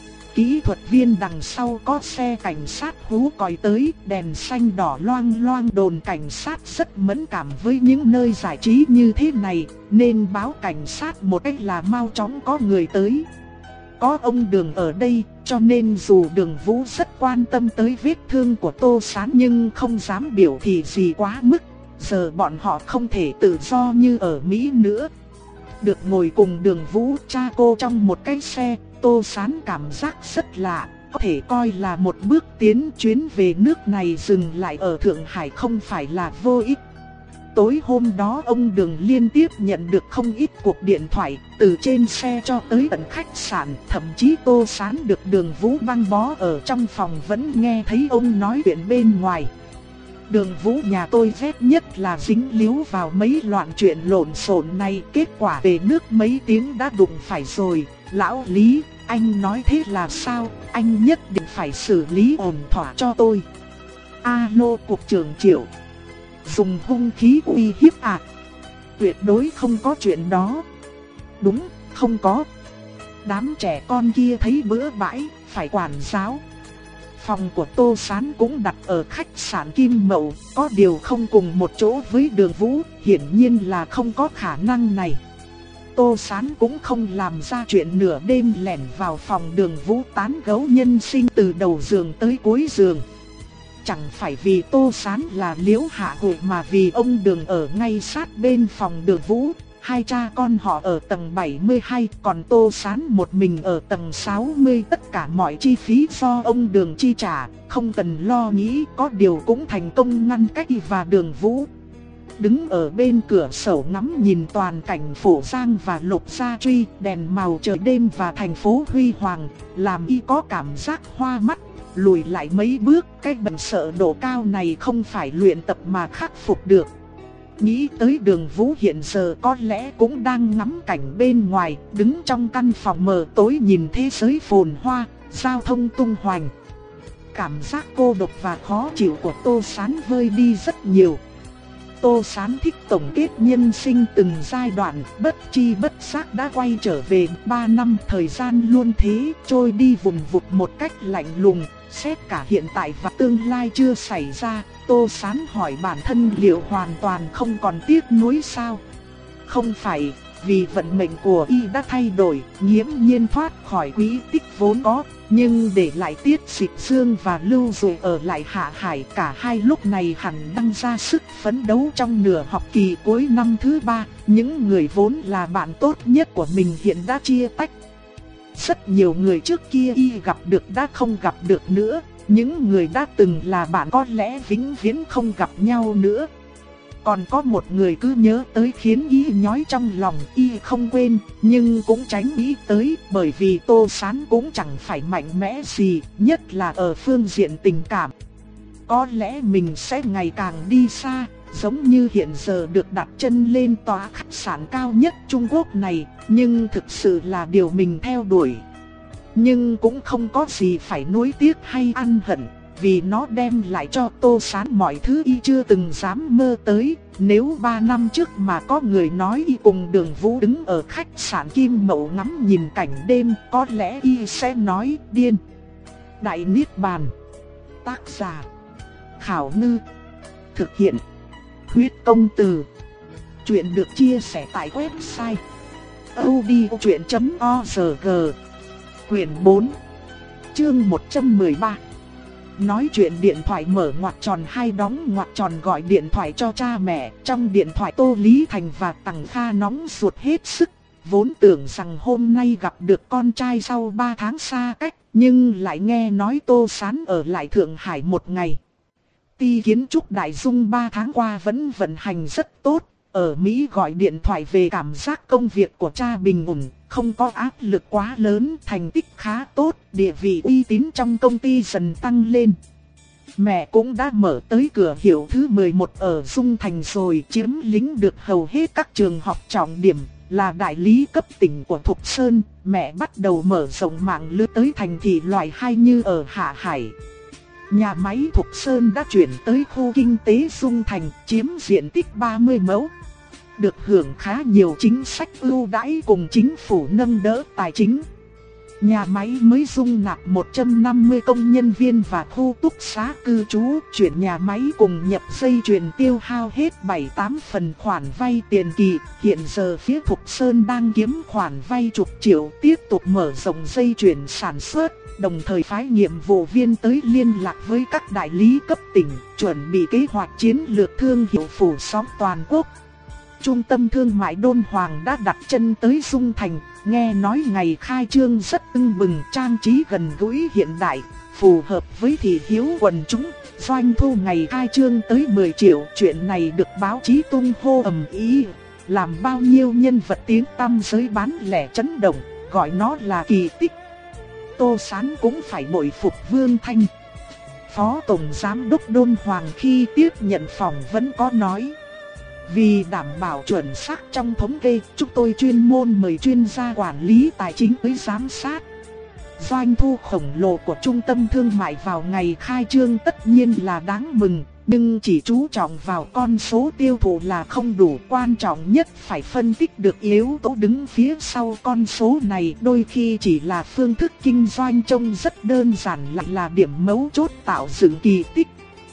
Kỹ thuật viên đằng sau có xe cảnh sát hú còi tới, đèn xanh đỏ loang loang. Đồn cảnh sát rất mẫn cảm với những nơi giải trí như thế này, nên báo cảnh sát một cách là mau chóng có người tới. Có ông Đường ở đây, cho nên dù Đường Vũ rất quan tâm tới vết thương của Tô Sán nhưng không dám biểu thị gì quá mức. Giờ bọn họ không thể tự do như ở Mỹ nữa. Được ngồi cùng Đường Vũ cha cô trong một cái xe, Tô Sán cảm giác rất lạ, có thể coi là một bước tiến. Chuyến về nước này dừng lại ở Thượng Hải không phải là vô ích. Tối hôm đó ông Đường liên tiếp nhận được không ít cuộc điện thoại, từ trên xe cho tới tận khách sạn, thậm chí Tô Sán được Đường Vũ băng bó ở trong phòng vẫn nghe thấy ông nói chuyện bên ngoài. Đường Vũ nhà tôi ghét nhất là dính líu vào mấy loạn chuyện lộn xộn này, kết quả về nước mấy tiếng đã đụng phải rồi. Lão Lý, anh nói thế là sao, anh nhất định phải xử lý ổn thỏa cho tôi. Alo cục trưởng Triệu. Dùng hung khí uy hiếp à? Tuyệt đối không có chuyện đó. Đúng, không có. Đám trẻ con kia thấy bữa bãi, phải quản giáo. Phòng của Tô Sán cũng đặt ở khách sạn Kim Mậu, có điều không cùng một chỗ với Đường Vũ, hiển nhiên là không có khả năng này. Tô Sán cũng không làm ra chuyện nửa đêm lẻn vào phòng Đường Vũ tán gẫu nhân sinh từ đầu giường tới cuối giường. Chẳng phải vì Tô Sán là Liễu Hạ Hội mà vì ông Đường ở ngay sát bên phòng Đường Vũ. Hai cha con họ ở tầng bảy mươi hai, còn Tô Sán một mình ở tầng sáu mươi. Tất cả mọi chi phí do ông Đường chi trả, không cần lo nghĩ, có điều cũng thành công ngăn cách y và Đường Vũ. Đứng ở bên cửa sổ ngắm nhìn toàn cảnh Phổ Giang và Lục Gia Truy, đèn màu trời đêm và thành phố huy hoàng, làm y có cảm giác hoa mắt. Lùi lại mấy bước, cái bệnh sợ độ cao này không phải luyện tập mà khắc phục được. Nghĩ tới Đường Vũ hiện giờ có lẽ cũng đang ngắm cảnh bên ngoài, đứng trong căn phòng mờ tối nhìn thế giới phồn hoa, giao thông tung hoành. Cảm giác cô độc và khó chịu của Tô Sán vơi đi rất nhiều. Tô Sán thích tổng kết nhân sinh từng giai đoạn, bất chi bất giác đã quay trở về ba năm. Thời gian luôn thế, trôi đi vùn vụt một cách lạnh lùng, xét cả hiện tại và tương lai chưa xảy ra. Tô Sán hỏi bản thân liệu hoàn toàn không còn tiếc nuối sao? Không phải, vì vận mệnh của y đã thay đổi, nghiễm nhiên thoát khỏi quỹ tích vốn có, nhưng để lại Tiết Dịch Dương và Lưu Dụ ở lại Hạ Hải, cả hai lúc này hẳn đang ra sức phấn đấu trong nửa học kỳ cuối năm thứ ba. Những người vốn là bạn tốt nhất của mình hiện đã chia tách. Rất nhiều người trước kia y gặp được đã không gặp được nữa, những người đã từng là bạn có lẽ vĩnh viễn không gặp nhau nữa. Còn có một người cứ nhớ tới khiến y nhói trong lòng, y không quên, nhưng cũng tránh nghĩ tới, bởi vì Tô Sán cũng chẳng phải mạnh mẽ gì, nhất là ở phương diện tình cảm. Có lẽ mình sẽ ngày càng đi xa, giống như hiện giờ được đặt chân lên tòa khách sạn cao nhất Trung Quốc này, nhưng thực sự là điều mình theo đuổi. Nhưng cũng không có gì phải nuối tiếc hay ăn hận, vì nó đem lại cho Tô Sán mọi thứ y chưa từng dám mơ tới. Nếu ba năm trước mà có người nói y cùng Đường Vũ đứng ở khách sạn Kim Mậu ngắm nhìn cảnh đêm, có lẽ y sẽ nói điên. Đại Niết Bàn. Tác giả Khảo Ngư. Thực hiện Huyết Công Từ. Chuyện được chia sẻ tại website audiochuyện chấm org. Quyển bốn, chương một trăm mười ba. Nói chuyện điện thoại mở ngoặc tròn hai đóng ngoặc tròn gọi điện thoại cho cha mẹ. Trong điện thoại Tô Lý Thành và Tằng Kha nóng ruột hết sức. Vốn tưởng rằng hôm nay gặp được con trai sau ba tháng xa cách, nhưng lại nghe nói Tô Sán ở lại Thượng Hải một ngày. Ty kiến trúc Đại Dung ba tháng qua vẫn vận hành rất tốt. Ở Mỹ gọi điện thoại về cảm giác công việc của cha bình ổn, không có áp lực quá lớn, thành tích khá tốt, địa vị uy tín trong công ty dần tăng lên. Mẹ cũng đã mở tới cửa hiệu thứ mười một ở Dung Thành rồi, chiếm lĩnh được hầu hết các trường học trọng điểm, là đại lý cấp tỉnh của Thục Sơn. Mẹ bắt đầu mở rộng mạng lưới tới thành thị loại hai như ở Hạ Hải. Nhà máy Thục Sơn đã chuyển tới khu kinh tế Dung Thành, chiếm diện tích ba mươi mẫu. Được hưởng khá nhiều chính sách ưu đãi cùng chính phủ nâng đỡ tài chính. Nhà máy mới dung nạp một trăm năm mươi công nhân viên và khu túc xá cư trú. Chuyển nhà máy cùng nhập dây chuyền tiêu hao hết bảy tám phần khoản vay tiền kỳ. Hiện giờ phía Thục Sơn đang kiếm khoản vay chục triệu, tiếp tục mở rộng dây chuyền sản xuất. Đồng thời phái nhiệm vụ viên tới liên lạc với các đại lý cấp tỉnh, chuẩn bị kế hoạch chiến lược thương hiệu phủ sóng toàn quốc. Trung tâm thương mại Đôn Hoàng đã đặt chân tới Dung Thành, nghe nói ngày khai trương rất tưng bừng, trang trí gần gũi hiện đại, phù hợp với thị hiếu quần chúng. Doanh thu ngày khai trương tới mười triệu, chuyện này được báo chí tung hô ầm ĩ, làm bao nhiêu nhân vật tiếng tăm giới bán lẻ chấn động, gọi nó là kỳ tích. Tô Sán cũng phải bội phục Vương Thanh. Phó Tổng Giám đốc Đôn Hoàng khi tiếp nhận phỏng vấn có nói: vì đảm bảo chuẩn xác trong thống kê, chúng tôi chuyên môn mời chuyên gia quản lý tài chính tới giám sát. Doanh thu khổng lồ của trung tâm thương mại vào ngày khai trương tất nhiên là đáng mừng, nhưng chỉ chú trọng vào con số tiêu thụ là không đủ, quan trọng nhất phải phân tích được yếu tố đứng phía sau con số này, đôi khi chỉ là phương thức kinh doanh trông rất đơn giản lại là điểm mấu chốt tạo dựng kỳ tích.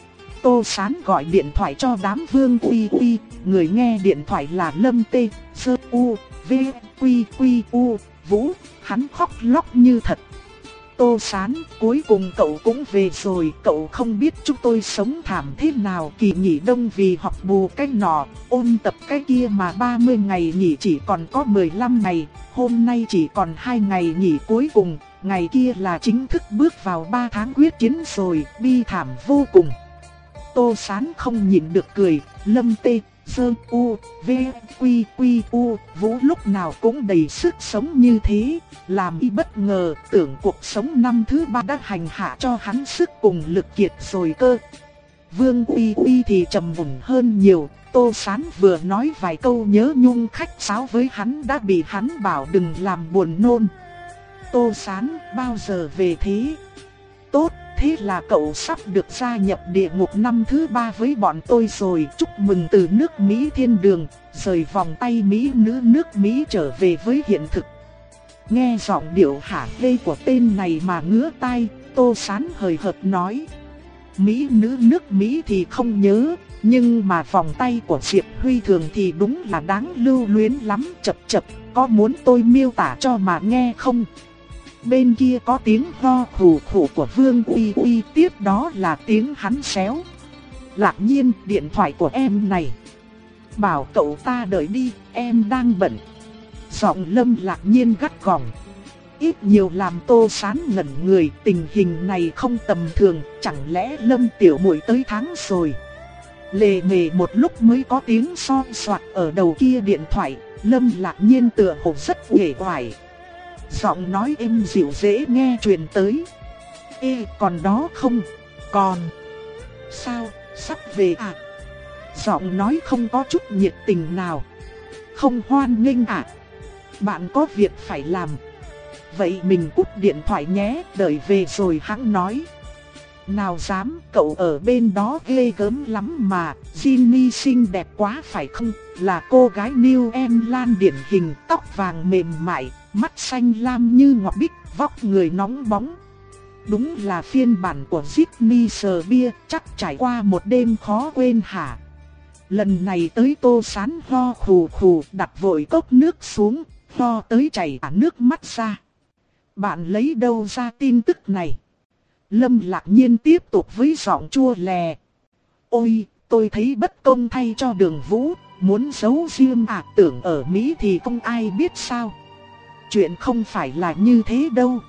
Tô Sán gọi điện thoại cho đám Vương Uy Uy, người nghe điện thoại là Lâm Tê, Sơ U, V, Quy Quy U, Vũ, hắn khóc lóc như thật. Tô Sán, cuối cùng cậu cũng về rồi, cậu không biết chúng tôi sống thảm thế nào, kỳ nghỉ đông vì học bù cái nọ, ôn tập cái kia mà ba mươi ngày nghỉ chỉ còn có mười lăm ngày, hôm nay chỉ còn hai ngày nghỉ cuối cùng, ngày kia là chính thức bước vào ba tháng quyết chiến rồi, bi thảm vô cùng. Tô Sán không nhịn được cười, Lâm Tê, Sơ U, V, Quy Quy U, Vũ lúc nào cũng đầy sức sống như thế, làm y bất ngờ, tưởng cuộc sống năm thứ ba đã hành hạ cho hắn sức cùng lực kiệt rồi cơ. Vương Uy Uy thì trầm mùn hơn nhiều, Tô Sán vừa nói vài câu nhớ nhung khách sáo với hắn đã bị hắn bảo đừng làm buồn nôn. Tô Sán, bao giờ về thế? Tốt, thế là cậu sắp được gia nhập địa ngục năm thứ ba với bọn tôi rồi, chúc mừng từ nước Mỹ thiên đường, rời vòng tay Mỹ nữ nước Mỹ trở về với hiện thực. Nghe giọng điệu hả hê của tên này mà ngứa tai, Tô Sán hời hợt nói: Mỹ nữ nước Mỹ thì không nhớ, nhưng mà vòng tay của Diệp Huy Thường thì đúng là đáng lưu luyến lắm, chập chập, có muốn tôi miêu tả cho mà nghe không? Bên kia có tiếng ho khủ khủ của Vương Uy Uy, tiếp đó là tiếng hắn xéo. Lạc Nhiên, điện thoại của em này. Bảo cậu ta đợi đi, em đang bận. Giọng Lâm Lạc Nhiên gắt gỏng. Ít nhiều làm Tô Sán ngẩn người, tình hình này không tầm thường, chẳng lẽ Lâm tiểu muội tới tháng rồi. Lề mề một lúc mới có tiếng son soạt ở đầu kia điện thoại, Lâm Lạc Nhiên tựa hồ rất uể oải. Giọng nói êm dịu dễ nghe truyền tới. Ê, còn đó không? Còn. Sao, sắp về à? Giọng nói không có chút nhiệt tình nào. Không hoan nghênh à? Bạn có việc phải làm. Vậy mình cúp điện thoại nhé, đợi về rồi hẵng nói. Nào dám, cậu ở bên đó ghê gớm lắm mà, Jinny xinh đẹp quá phải không? Là cô gái New Zealand điển hình, tóc vàng mềm mại, mắt xanh lam như ngọc bích, vóc người nóng bóng. Đúng là phiên bản của Sydney Spears, chắc trải qua một đêm khó quên hả? Lần này tới Tô Sán ho khù khù, đặt vội cốc nước xuống, ho tới chảy cả nước mắt ra. Bạn lấy đâu ra tin tức này? Lâm Lạc Nhiên tiếp tục với giọng chua lè. Ôi, tôi thấy bất công thay cho Đường Vũ, muốn giấu riêng à, tưởng ở Mỹ thì không ai biết sao. Chuyện không phải là như thế đâu.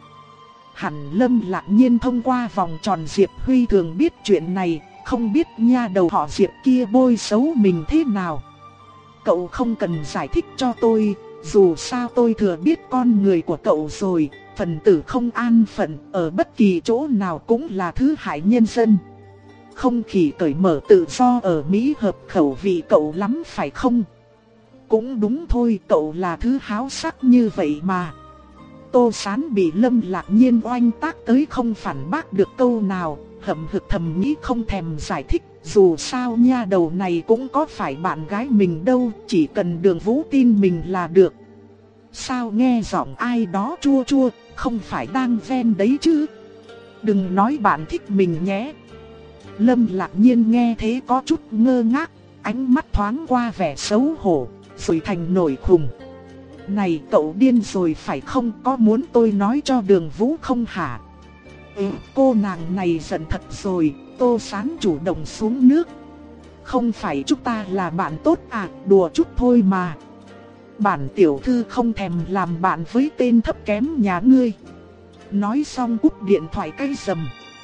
Hẳn Lâm Lạc Nhiên thông qua vòng tròn Diệp Huy Thường biết chuyện này, không biết nha đầu họ Diệp kia bôi xấu mình thế nào. Cậu không cần giải thích cho tôi, dù sao tôi thừa biết con người của cậu rồi. Phần tử không an phận ở bất kỳ chỗ nào cũng là thứ hại nhân dân. Không khỉ cởi mở tự do ở Mỹ hợp khẩu vị cậu lắm phải không? Cũng đúng thôi, cậu là thứ háo sắc như vậy mà. Tô Sán bị Lâm Lạc Nhiên oanh tác tới không phản bác được câu nào, hậm hực thầm nghĩ không thèm giải thích. Dù sao nha đầu này cũng có phải bạn gái mình đâu, chỉ cần Đường Vũ tin mình là được. Sao nghe giọng ai đó chua chua, không phải đang ven đấy chứ? Đừng nói bạn thích mình nhé. Lâm Lạc Nhiên nghe thế có chút ngơ ngác, ánh mắt thoáng qua vẻ xấu hổ, rồi thành nổi khùng. Này cậu điên rồi phải không, có muốn tôi nói cho Đường Vũ không hả? Ừ, cô nàng này giận thật rồi. Tô Sán chủ động xuống nước. Không phải chúng ta là bạn tốt à, đùa chút thôi mà. Bản tiểu thư không thèm làm bạn với tên thấp kém nhà ngươi. Nói xong cúp điện thoại cay rầm.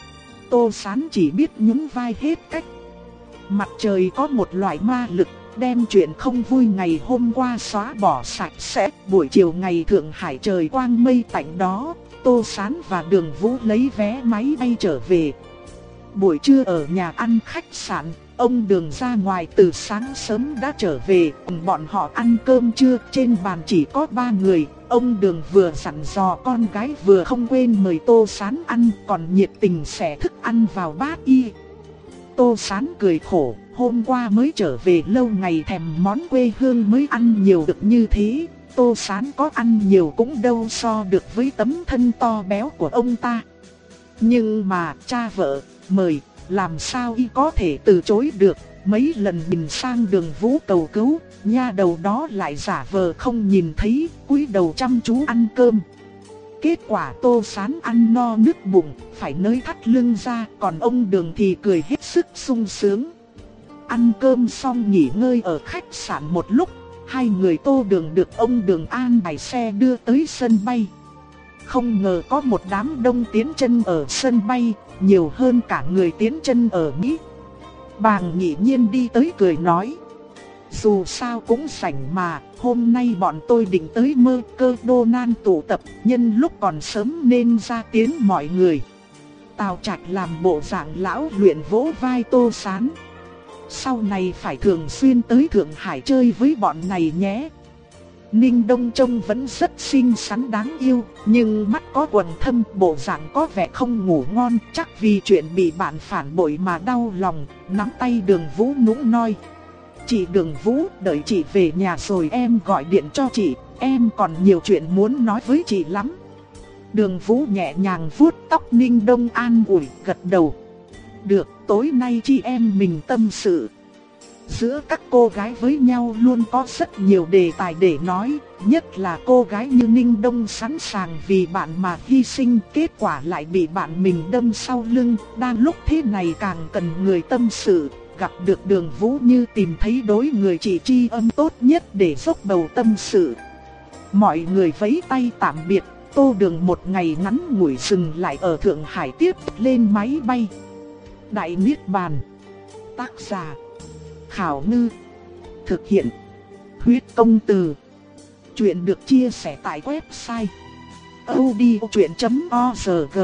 Tô Sán chỉ biết nhún vai hết cách. Mặt trời có một loại ma lực, đem chuyện không vui ngày hôm qua xóa bỏ sạch sẽ. Buổi chiều ngày Thượng Hải trời quang mây tạnh đó, Tô Sán và Đường Vũ lấy vé máy bay trở về. Buổi trưa ở nhà ăn khách sạn, ông Đường ra ngoài từ sáng sớm đã trở về, cùng bọn họ ăn cơm trưa. Trên bàn chỉ có ba người, ông Đường vừa dặn dò con gái vừa không quên mời Tô Sán ăn, còn nhiệt tình xẻ thức ăn vào bát y. Tô Sán cười khổ, hôm qua mới trở về lâu ngày thèm món quê hương mới ăn nhiều được như thế. Tô Sán có ăn nhiều cũng đâu so được với tấm thân to béo của ông ta. Nhưng mà cha vợ mời, làm sao y có thể từ chối được. Mấy lần nhìn sang Đường Vũ cầu cứu, nha đầu đó lại giả vờ không nhìn thấy, cúi đầu chăm chú ăn cơm. Kết quả Tô Sán ăn no nứt bụng, phải nới thắt lưng ra, còn ông Đường thì cười hết sức sung sướng. Ăn cơm xong nghỉ ngơi ở khách sạn một lúc, hai người Tô Đường được ông Đường an bài xe đưa tới sân bay. Không ngờ có một đám đông tiến chân ở sân bay, nhiều hơn cả người tiến chân ở Mỹ. Bàng Nghị Nhiên đi tới cười nói: dù sao cũng rảnh mà, hôm nay bọn tôi định tới Mơ Cơ Đô Nan tụ tập, nhân lúc còn sớm nên ra tiến mọi người. Tào Trạch làm bộ dạng lão luyện vỗ vai Tô Sán: sau này phải thường xuyên tới Thượng Hải chơi với bọn này nhé. Ninh Đông trông vẫn rất xinh xắn đáng yêu, nhưng mắt có quầng thâm, bộ dạng có vẻ không ngủ ngon, chắc vì chuyện bị bạn phản bội mà đau lòng, nắm tay Đường Vũ nũng nôi: chị Đường Vũ, đợi chị về nhà rồi em gọi điện cho chị, em còn nhiều chuyện muốn nói với chị lắm. Đường Vũ nhẹ nhàng vuốt tóc Ninh Đông an ủi, gật đầu: được, tối nay chị em mình tâm sự. Giữa các cô gái với nhau luôn có rất nhiều đề tài để nói, nhất là cô gái như Ninh Đông sẵn sàng vì bạn mà hy sinh, kết quả lại bị bạn mình đâm sau lưng. Đang lúc thế này càng cần người tâm sự, gặp được Đường Vũ như tìm thấy đối người chị tri âm tốt nhất để dốc bầu tâm sự. Mọi người vẫy tay tạm biệt, Tô Đường một ngày ngắn ngủi dừng lại ở Thượng Hải tiếp lên máy bay. Đại Niết Bàn. Tác giả Khảo Ngư. Thực hiện Huyết Công Từ. Chuyện được chia sẻ tại website audiochuyện chấm org.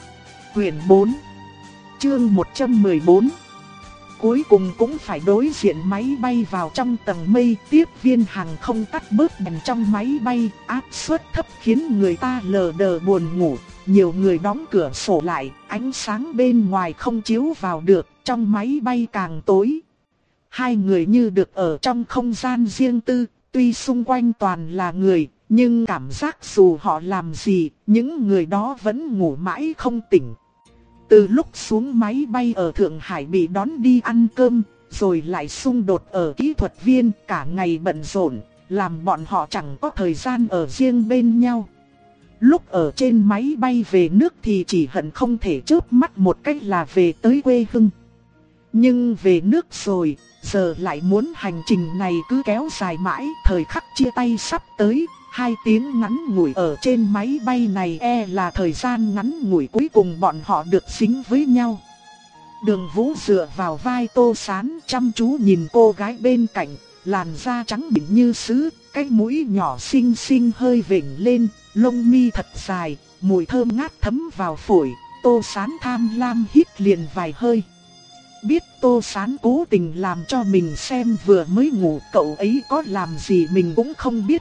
Quyển bốn, chương một trăm mười bốn. Cuối cùng cũng phải đối diện máy bay vào trong tầng mây. Tiếp viên hàng không tắt bớt đèn trong máy bay, áp suất thấp khiến người ta lờ đờ buồn ngủ. Nhiều người đóng cửa sổ lại, ánh sáng bên ngoài không chiếu vào được, trong máy bay càng tối. Hai người như được ở trong không gian riêng tư, tuy xung quanh toàn là người, nhưng cảm giác dù họ làm gì, những người đó vẫn ngủ mãi không tỉnh. Từ lúc xuống máy bay ở Thượng Hải bị đón đi ăn cơm, rồi lại xung đột ở kỹ thuật viên, cả ngày bận rộn, làm bọn họ chẳng có thời gian ở riêng bên nhau. Lúc ở trên máy bay về nước thì chỉ hận không thể chớp mắt một cách là về tới quê hương. Nhưng về nước rồi, giờ lại muốn hành trình này cứ kéo dài mãi, thời khắc chia tay sắp tới. Hai tiếng ngắn ngủi ở trên máy bay này e là thời gian ngắn ngủi cuối cùng bọn họ được dính với nhau. Đường Vũ dựa vào vai Tô Sán, chăm chú nhìn cô gái bên cạnh, làn da trắng mịn như sứ, cái mũi nhỏ xinh xinh hơi vểnh lên, lông mi thật dài, mùi thơm ngát thấm vào phổi. Tô Sán tham lam hít liền vài hơi. Biết Tô Sán cố tình làm cho mình xem vừa mới ngủ, cậu ấy có làm gì mình cũng không biết.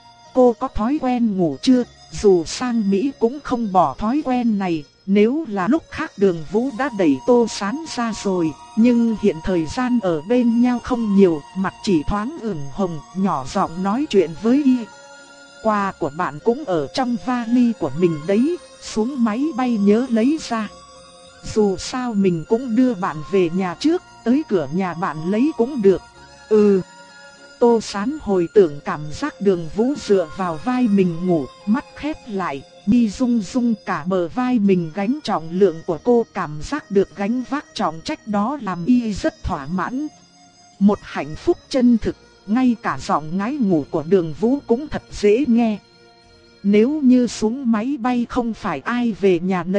Cô có thói quen ngủ chưa? Dù sang Mỹ cũng không bỏ thói quen này. Nếu là lúc khác Đường Vũ đã đẩy Tô Sán ra rồi. Nhưng hiện thời gian ở bên nhau không nhiều, mặt chỉ thoáng ửng hồng, nhỏ giọng nói chuyện với y. Quà của bạn cũng ở trong vali của mình đấy, xuống máy bay nhớ lấy ra. Dù sao mình cũng đưa bạn về nhà trước, tới cửa nhà bạn lấy cũng được. Ừ. Tô Sán hồi tưởng cảm giác Đường Vũ dựa vào vai mình ngủ, mắt khép lại, mi rung rung, cả bờ vai mình gánh trọng lượng của cô, cảm giác được gánh vác trọng trách đó làm y rất thỏa mãn. Một hạnh phúc chân thực, ngay cả giọng ngái ngủ của Đường Vũ cũng thật dễ nghe. Nếu như xuống máy bay không phải ai về nhà nấy,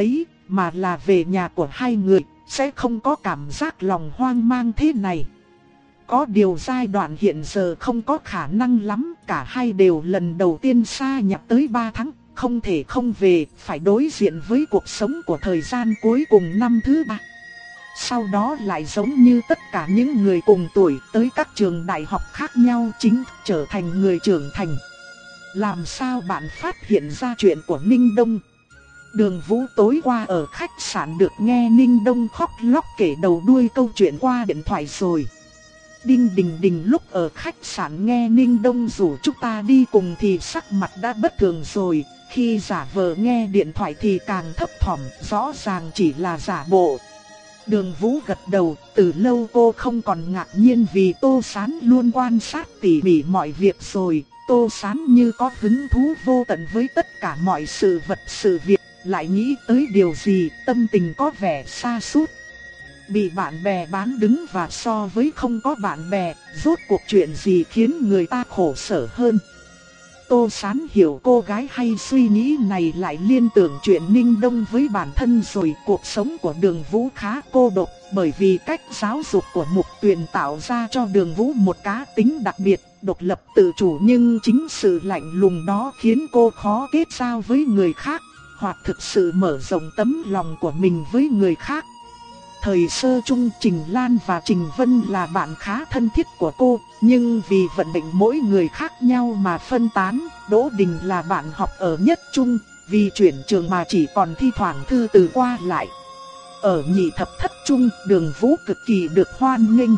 mà là về nhà của hai người, sẽ không có cảm giác lòng hoang mang thế này. Có điều giai đoạn hiện giờ không có khả năng lắm, cả hai đều lần đầu tiên xa nhập tới ba tháng, không thể không về, phải đối diện với cuộc sống của thời gian cuối cùng năm thứ ba. Sau đó lại giống như tất cả những người cùng tuổi tới các trường đại học khác nhau chính trở thành người trưởng thành. Làm sao bạn phát hiện ra chuyện của Ninh Đông? Đường Vũ tối qua ở khách sạn được nghe Ninh Đông khóc lóc kể đầu đuôi câu chuyện qua điện thoại rồi. Đinh Đình Đình lúc ở khách sạn nghe Ninh Đông rủ chúng ta đi cùng thì sắc mặt đã bất thường rồi, khi giả vờ nghe điện thoại thì càng thấp thỏm, rõ ràng chỉ là giả bộ. Đường Vũ gật đầu, từ lâu cô không còn ngạc nhiên vì Tô Sán luôn quan sát tỉ mỉ mọi việc rồi. Tô Sán như có hứng thú vô tận với tất cả mọi sự vật sự việc, lại nghĩ tới điều gì, tâm tình có vẻ sa sút. Bị bạn bè bán đứng và so với không có bạn bè, rốt cuộc chuyện gì khiến người ta khổ sở hơn. Tô Sán hiểu cô gái hay suy nghĩ này, lại liên tưởng chuyện Ninh Đông với bản thân rồi. Cuộc sống của Đường Vũ khá cô độc, bởi vì cách giáo dục của Mục Tuyền tạo ra cho Đường Vũ một cá tính đặc biệt, độc lập tự chủ, nhưng chính sự lạnh lùng đó khiến cô khó kết giao với người khác, hoặc thực sự mở rộng tấm lòng của mình với người khác. Thời sơ chung, Trình Lan và Trình Vân là bạn khá thân thiết của cô, nhưng vì vận mệnh mỗi người khác nhau mà phân tán. Đỗ Đình là bạn học ở nhất trung, vì chuyển trường mà chỉ còn thi thoảng thư từ qua lại. Ở nhị thập thất trung, Đường Vũ cực kỳ được hoan nghênh.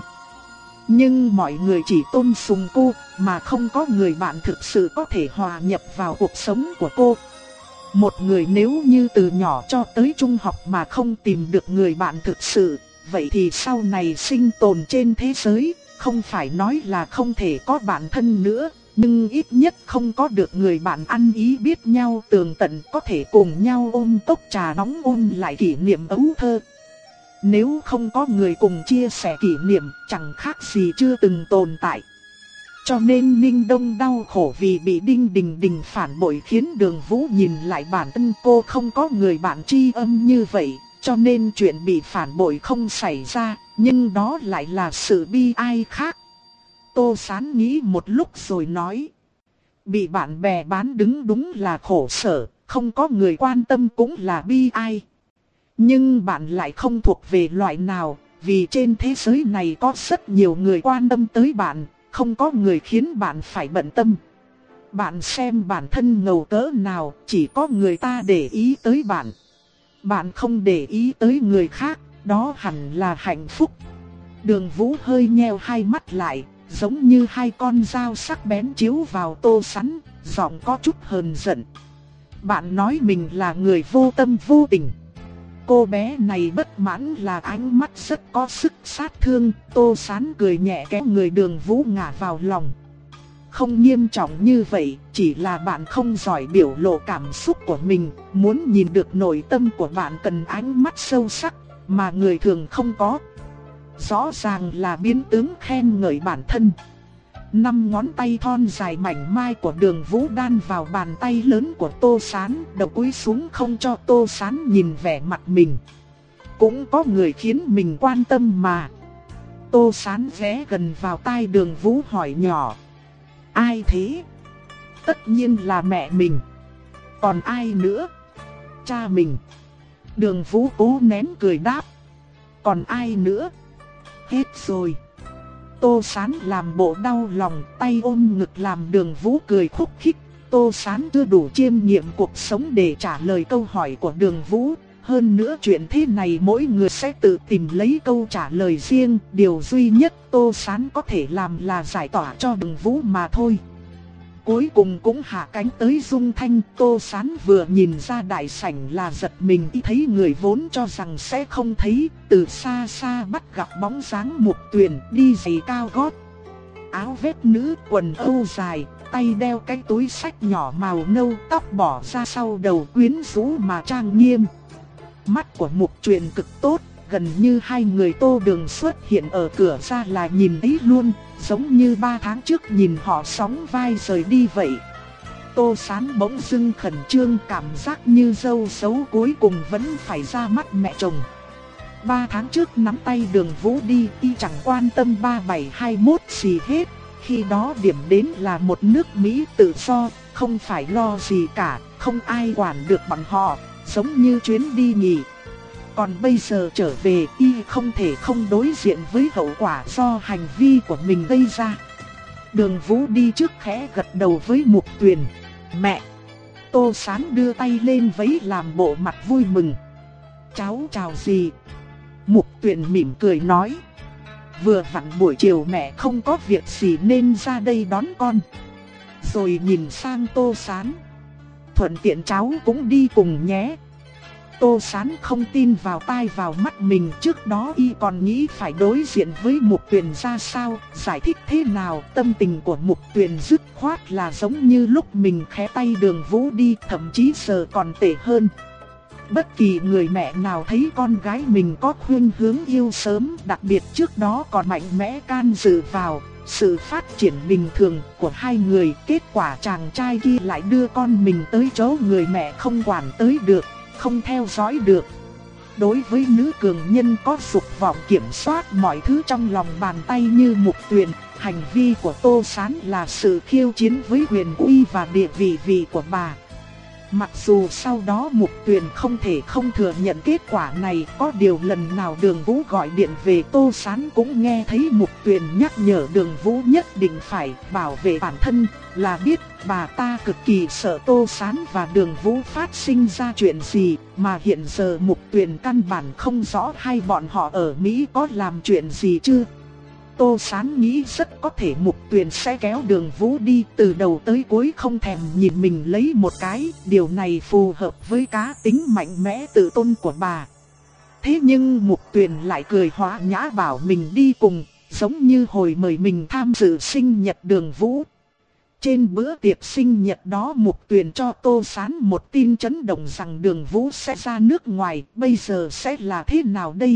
Nhưng mọi người chỉ tôn sùng cô, mà không có người bạn thực sự có thể hòa nhập vào cuộc sống của cô. Một người nếu như từ nhỏ cho tới trung học mà không tìm được người bạn thực sự, vậy thì sau này sinh tồn trên thế giới, không phải nói là không thể có bạn thân nữa, nhưng ít nhất không có được người bạn ăn ý biết nhau tường tận, có thể cùng nhau ôm cốc trà nóng ôn lại kỷ niệm ấu thơ. Nếu không có người cùng chia sẻ kỷ niệm, chẳng khác gì chưa từng tồn tại. Cho nên Ninh Đông đau khổ vì bị Đinh Đình Đình phản bội, khiến Đường Vũ nhìn lại bản thân cô không có người bạn tri âm như vậy, cho nên chuyện bị phản bội không xảy ra, nhưng đó lại là sự bi ai khác. Tô Sán nghĩ một lúc rồi nói, bị bạn bè bán đứng đúng là khổ sở, không có người quan tâm cũng là bi ai. Nhưng bạn lại không thuộc về loại nào, vì trên thế giới này có rất nhiều người quan tâm tới bạn. Không có người khiến bạn phải bận tâm. Bạn xem bản thân ngầu cỡ nào, chỉ có người ta để ý tới bạn. Bạn không để ý tới người khác, đó hẳn là hạnh phúc. Đường Vũ hơi nheo hai mắt lại, giống như hai con dao sắc bén chiếu vào Tô Sán, giọng có chút hờn giận. Bạn nói mình là người vô tâm vô tình. Cô bé này bất mãn là ánh mắt rất có sức sát thương. Tô Sán cười nhẹ kéo người Đường Vũ ngả vào lòng. Không nghiêm trọng như vậy, chỉ là bạn không giỏi biểu lộ cảm xúc của mình. Muốn nhìn được nội tâm của bạn cần ánh mắt sâu sắc, mà người thường không có. Rõ ràng là biến tướng khen ngợi bản thân. Năm ngón tay thon dài mảnh mai của Đường Vũ đan vào bàn tay lớn của Tô Sán, đầu cúi xuống không cho Tô Sán nhìn vẻ mặt mình. Cũng có người khiến mình quan tâm mà. Tô Sán ghé gần vào tai Đường Vũ hỏi nhỏ. Ai thế? Tất nhiên là mẹ mình. Còn ai nữa? Cha mình. Đường Vũ cố nén cười đáp. Còn ai nữa? Hết rồi. Tô Sán làm bộ đau lòng, tay ôm ngực làm Đường Vũ cười khúc khích. Tô Sán chưa đủ chiêm nghiệm cuộc sống để trả lời câu hỏi của Đường Vũ. Hơn nữa chuyện thế này mỗi người sẽ tự tìm lấy câu trả lời riêng. Điều duy nhất Tô Sán có thể làm là giải tỏa cho Đường Vũ mà thôi. Cuối cùng cũng hạ cánh tới Dung Thanh. Tô Sán vừa nhìn ra đại sảnh là giật mình, ý thấy người vốn cho rằng sẽ không thấy. Từ xa xa bắt gặp bóng dáng Mục Tuyền đi giày cao gót, áo vest nữ, quần âu dài, tay đeo cái túi xách nhỏ màu nâu, tóc bỏ ra sau đầu quyến rũ mà trang nghiêm. Mắt của Mục Tuyền cực tốt, gần như hai người Tô Đường xuất hiện ở cửa ra là nhìn thấy luôn, giống như ba tháng trước nhìn họ sóng vai rời đi vậy. Tô Sán bỗng dưng khẩn trương, cảm giác như dâu xấu cuối cùng vẫn phải ra mắt mẹ chồng. Ba tháng trước nắm tay Đường Vũ đi, y chẳng quan tâm ba bảy hai mốt gì hết. Khi đó điểm đến là một nước Mỹ tự do, không phải lo gì cả, không ai quản được bọn họ, giống như chuyến đi nghỉ. Còn bây giờ trở về, y không thể không đối diện với hậu quả do hành vi của mình gây ra. Đường Vũ đi trước khẽ gật đầu với Mục Tuyền. Mẹ! Tô Sán đưa tay lên vẫy làm bộ mặt vui mừng. Cháu chào gì? Mục Tuyền mỉm cười nói. Vừa vặn buổi chiều mẹ không có việc gì nên ra đây đón con. Rồi nhìn sang Tô Sán. Thuận tiện cháu cũng đi cùng nhé. Tô Sán không tin vào tai vào mắt mình, trước đó y còn nghĩ phải đối diện với Mục Tuyền ra sao, giải thích thế nào. Tâm tình của Mục Tuyền dứt khoát là giống như lúc mình khé tay Đường Vũ đi, thậm chí giờ còn tệ hơn. Bất kỳ người mẹ nào thấy con gái mình có khuynh hướng yêu sớm, đặc biệt trước đó còn mạnh mẽ can dự vào sự phát triển bình thường của hai người, kết quả chàng trai kia lại đưa con mình tới chỗ người mẹ không quản tới được, không theo dõi được. Đối với nữ cường nhân có dục vọng kiểm soát mọi thứ trong lòng bàn tay như Mục Tuyền, hành vi của Tô Sán là sự khiêu chiến với quyền uy và địa vị vị của bà. Mặc dù sau đó Mục Tuyền không thể không thừa nhận kết quả này, có điều lần nào Đường Vũ gọi điện về Tô Sán cũng nghe thấy Mục Tuyền nhắc nhở Đường Vũ nhất định phải bảo vệ bản thân, là biết bà ta cực kỳ sợ Tô Sán và Đường Vũ phát sinh ra chuyện gì, mà hiện giờ Mục Tuyền căn bản không rõ hai bọn họ ở Mỹ có làm chuyện gì chưa. Tô Sán nghĩ rất có thể Mục Tuyền sẽ kéo Đường Vũ đi, từ đầu tới cuối không thèm nhìn mình lấy một cái, điều này phù hợp với cá tính mạnh mẽ tự tôn của bà. Thế nhưng Mục Tuyền lại cười hóa nhã bảo mình đi cùng, giống như hồi mời mình tham dự sinh nhật Đường Vũ. Trên bữa tiệc sinh nhật đó Mục Tuyền cho Tô Sán một tin chấn động rằng Đường Vũ sẽ ra nước ngoài, bây giờ sẽ là thế nào đây?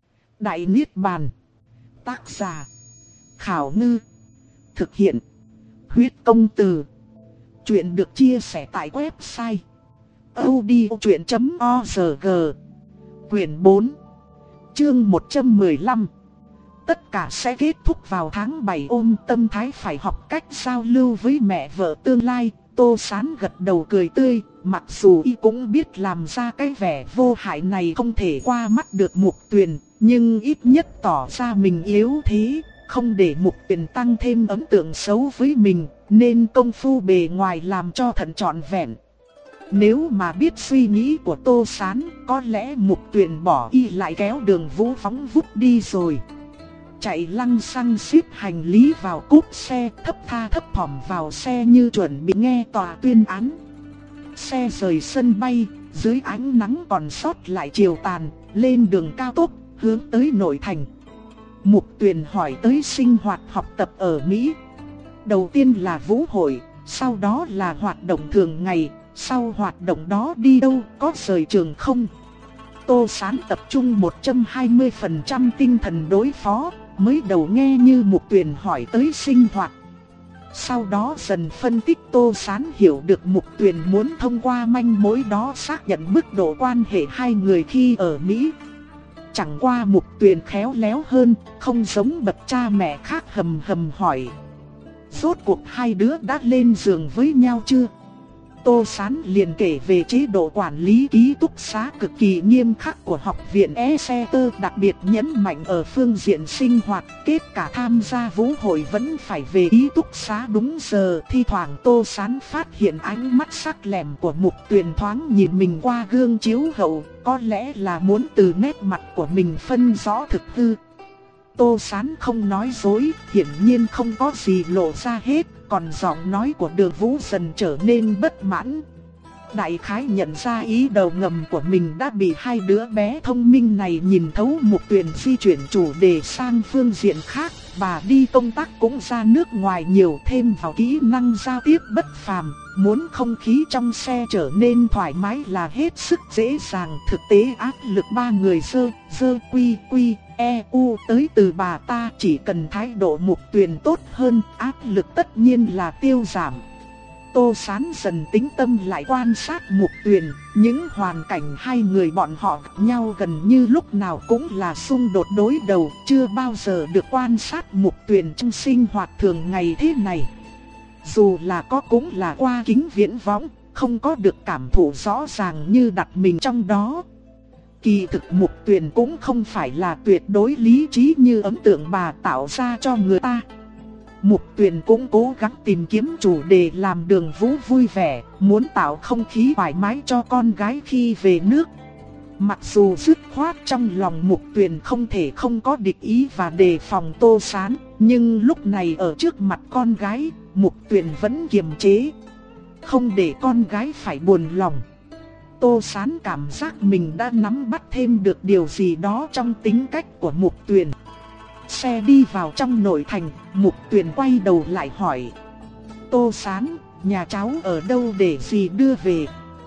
Đại Niết Bàn. Tác giả Khảo Ngư. Thực hiện Huyết Công Từ. Chuyện được chia sẻ tại website audiochuyện chấm org. Quyển bốn, chương một trăm mười lăm. Tất cả sẽ kết thúc vào tháng bảy. Ôm tâm thái phải học cách giao lưu với mẹ vợ tương lai, Tô Sán gật đầu cười tươi. Mặc dù y cũng biết làm ra cái vẻ vô hại này không thể qua mắt được Mục Tuyền, nhưng ít nhất tỏ ra mình yếu thế, không để Mục Tuyền tăng thêm ấn tượng xấu với mình, nên công phu bề ngoài làm cho thật trọn vẹn. Nếu mà biết suy nghĩ của Tô Sán, có lẽ Mục Tuyền bỏ y lại kéo Đường Vũ phóng vút đi rồi. Chạy lăng xăng xếp hành lý vào cốp xe, thấp tha thấp thỏm vào xe như chuẩn bị nghe tòa tuyên án. Xe rời sân bay, dưới ánh nắng còn sót lại chiều tàn, lên đường cao tốc, hướng tới nội thành. Mục Tuyền hỏi tới sinh hoạt học tập ở Mỹ. Đầu tiên là vũ hội, sau đó là hoạt động thường ngày, sau hoạt động đó đi đâu, có rời trường không? Tô Sán tập trung một trăm hai mươi phần trăm tinh thần đối phó, mới đầu nghe như Mục Tuyền hỏi tới sinh hoạt. Sau đó dần phân tích, Tô Sán hiểu được Mục Tuyền muốn thông qua manh mối đó xác nhận mức độ quan hệ hai người khi ở Mỹ. Chẳng qua Mục Tuyền khéo léo hơn, không giống bậc cha mẹ khác hầm hầm hỏi: rốt cuộc hai đứa đã lên giường với nhau chưa? Tô Sán liền kể về chế độ quản lý ký túc xá cực kỳ nghiêm khắc của học viện Exeter, đặc biệt nhấn mạnh ở phương diện sinh hoạt, kết cả tham gia vũ hội vẫn phải về ký túc xá đúng giờ. Thi thoảng Tô Sán phát hiện ánh mắt sắc lẻm của Mục Tuyền thoáng nhìn mình qua gương chiếu hậu, có lẽ là muốn từ nét mặt của mình phân rõ thực hư. Tô Sán không nói dối, hiển nhiên không có gì lộ ra hết, còn giọng nói của Đường Vũ dần trở nên bất mãn. Đại khái nhận ra ý đầu ngầm của mình đã bị hai đứa bé thông minh này nhìn thấu. Mục Tuyền di chuyển chủ đề sang phương diện khác, bà đi công tác cũng ra nước ngoài nhiều, thêm vào kỹ năng giao tiếp bất phàm, muốn không khí trong xe trở nên thoải mái là hết sức dễ dàng. Thực tế áp lực ba người dơ, dơ quy quy, e u tới từ bà ta, chỉ cần thái độ Mục Tuyền tốt hơn, áp lực tất nhiên là tiêu giảm. Tô Sán dần tĩnh tâm lại quan sát Mục Tuyền, những hoàn cảnh hai người bọn họ gặp nhau gần như lúc nào cũng là xung đột đối đầu, chưa bao giờ được quan sát Mục Tuyền trong sinh hoạt thường ngày thế này. Dù là có cũng là qua kính viễn vọng, không có được cảm thụ rõ ràng như đặt mình trong đó. Kỳ thực Mục Tuyền cũng không phải là tuyệt đối lý trí như ấn tượng bà tạo ra cho người ta. Mục Tuyền cũng cố gắng tìm kiếm chủ đề làm Đường Vũ vui vẻ, muốn tạo không khí thoải mái cho con gái khi về nước. Mặc dù dứt khoát trong lòng Mục Tuyền không thể không có địch ý và đề phòng Tô Sán, nhưng lúc này ở trước mặt con gái, Mục Tuyền vẫn kiềm chế, không để con gái phải buồn lòng. Tô Sán cảm giác mình đã nắm bắt thêm được điều gì đó trong tính cách của Mục Tuyền. Xe đi vào trong nội thành, Mục Tuyền quay đầu lại hỏi: Tô Sán, nhà cháu ở đâu để dì đưa về?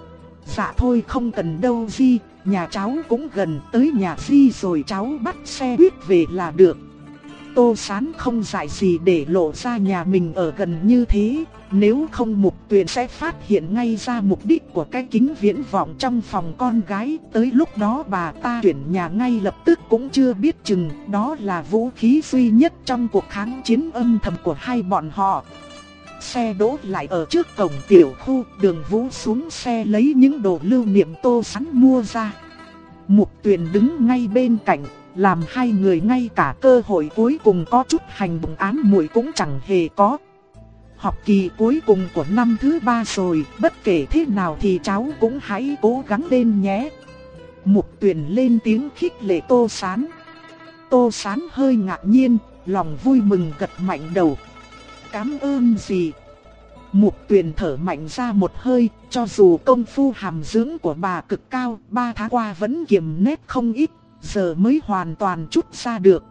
Dạ thôi không cần đâu dì, nhà cháu cũng gần, tới nhà dì rồi cháu bắt xe buýt về là được. Tô Sán không dại gì để lộ ra nhà mình ở gần như thế, nếu không Mục Tuyền sẽ phát hiện ngay ra mục đích của cái kính viễn vọng trong phòng con gái. Tới lúc đó bà ta chuyển nhà ngay lập tức cũng chưa biết chừng, đó là vũ khí duy nhất trong cuộc kháng chiến âm thầm của hai bọn họ. Xe đỗ lại ở trước cổng tiểu khu, Đường Vũ xuống xe lấy những đồ lưu niệm Tô Sán mua ra. Mục Tuyền đứng ngay bên cạnh, làm hai người ngay cả cơ hội cuối cùng có chút hành động ám muội cũng chẳng hề có. Học kỳ cuối cùng của năm thứ ba rồi, bất kể thế nào thì cháu cũng hãy cố gắng lên nhé. Mục Tuyền lên tiếng khích lệ Tô Sán. Tô Sán hơi ngạc nhiên, lòng vui mừng gật mạnh đầu. Cảm ơn dì. Mục Tuyền thở mạnh ra một hơi, cho dù công phu hàm dưỡng của bà cực cao, ba tháng qua vẫn kiềm nét không ít, giờ mới hoàn toàn trút ra được.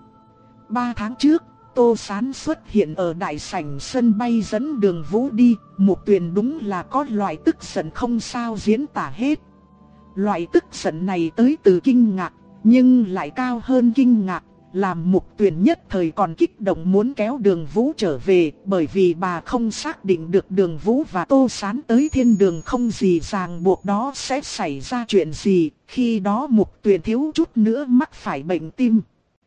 Ba tháng trước, Tô Sán xuất hiện ở đại sảnh sân bay dẫn Đường Vũ đi, Mục Tuyền đúng là có loại tức giận không sao diễn tả hết. Loại tức giận này tới từ kinh ngạc, nhưng lại cao hơn kinh ngạc, làm Mục Tuyền nhất thời còn kích động muốn kéo Đường Vũ trở về, bởi vì bà không xác định được Đường Vũ và Tô Sán tới thiên đường không gì ràng buộc đó sẽ xảy ra chuyện gì, khi đó Mục Tuyền thiếu chút nữa mắc phải bệnh tim.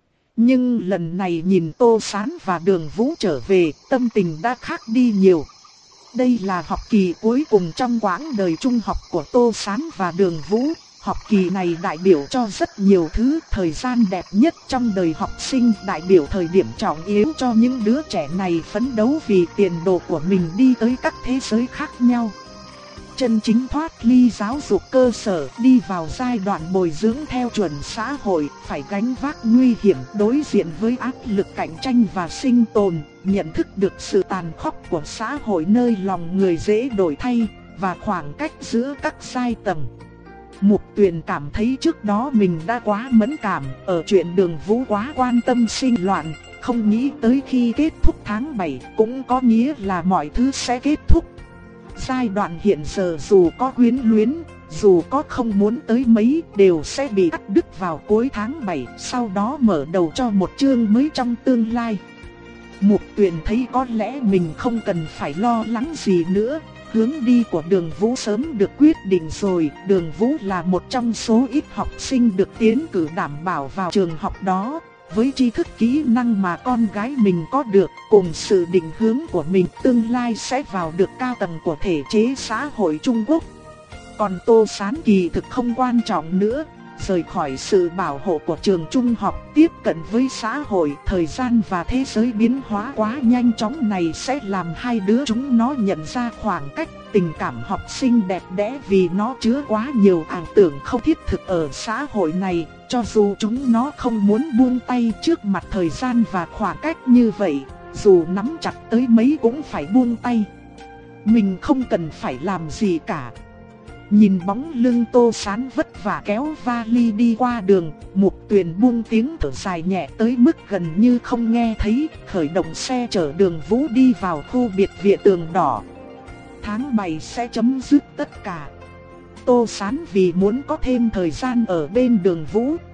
Nhưng lần này nhìn Tô Sán và Đường Vũ trở về, tâm tình đã khác đi nhiều. Đây là học kỳ cuối cùng trong quãng đời trung học của Tô Sán và Đường Vũ. Học kỳ này đại biểu cho rất nhiều thứ, thời gian đẹp nhất trong đời học sinh, đại biểu thời điểm trọng yếu cho những đứa trẻ này phấn đấu vì tiền đồ của mình đi tới các thế giới khác nhau. Chân chính thoát ly giáo dục cơ sở, đi vào giai đoạn bồi dưỡng theo chuẩn xã hội, phải gánh vác nguy hiểm, đối diện với áp lực cạnh tranh và sinh tồn, nhận thức được sự tàn khốc của xã hội nơi lòng người dễ đổi thay, và khoảng cách giữa các giai tầng. Mục Tuyền cảm thấy trước đó mình đã quá mẫn cảm, ở chuyện Đường Vũ quá quan tâm sinh loạn, không nghĩ tới khi kết thúc tháng bảy cũng có nghĩa là mọi thứ sẽ kết thúc. Giai đoạn hiện giờ dù có quyến luyến, dù có không muốn tới mấy đều sẽ bị cắt đứt vào cuối tháng bảy, sau đó mở đầu cho một chương mới trong tương lai. Mục Tuyền thấy có lẽ mình không cần phải lo lắng gì nữa. Hướng đi của Đường Vũ sớm được quyết định rồi, Đường Vũ là một trong số ít học sinh được tiến cử đảm bảo vào trường học đó. Với tri thức kỹ năng mà con gái mình có được, cùng sự định hướng của mình, tương lai sẽ vào được cao tầng của thể chế xã hội Trung Quốc. Còn Tô Sán kỳ thực không quan trọng nữa, rời khỏi sự bảo hộ của trường trung học, tiếp cận với xã hội, thời gian và thế giới biến hóa quá nhanh chóng này sẽ làm hai đứa chúng nó nhận ra khoảng cách. Tình cảm học sinh đẹp đẽ vì nó chứa quá nhiều ảo tưởng không thiết thực ở xã hội này, cho dù chúng nó không muốn buông tay trước mặt thời gian và khoảng cách như vậy, dù nắm chặt tới mấy cũng phải buông tay. Mình không cần phải làm gì cả. Nhìn bóng lưng Tô Sán vất vả kéo vali đi qua đường, Mục Tuyền buông tiếng thở dài nhẹ tới mức gần như không nghe thấy, khởi động xe chở Đường Vũ đi vào khu biệt viện tường đỏ. Tháng bảy sẽ chấm dứt tất cả. Tô Sán vì muốn có thêm thời gian ở bên Đường Vũ,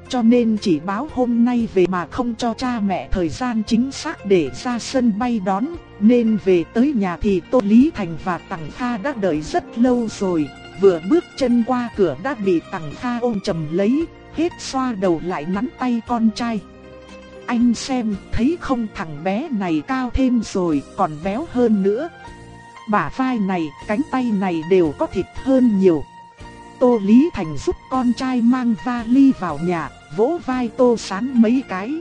cho nên chỉ báo hôm nay về mà không cho cha mẹ thời gian chính xác để ra sân bay đón. Nên về tới nhà thì Tô Lý Thành và Tằng Kha đã đợi rất lâu rồi. Vừa bước chân qua cửa đã bị Tằng Kha ôm chầm lấy, hết xoa đầu lại nắn tay con trai. Anh xem, thấy không, thằng bé này cao thêm rồi, còn béo hơn nữa. Bả vai này, cánh tay này đều có thịt hơn nhiều. Tô Lý Thành giúp con trai mang vali vào nhà, vỗ vai Tô Sán mấy cái.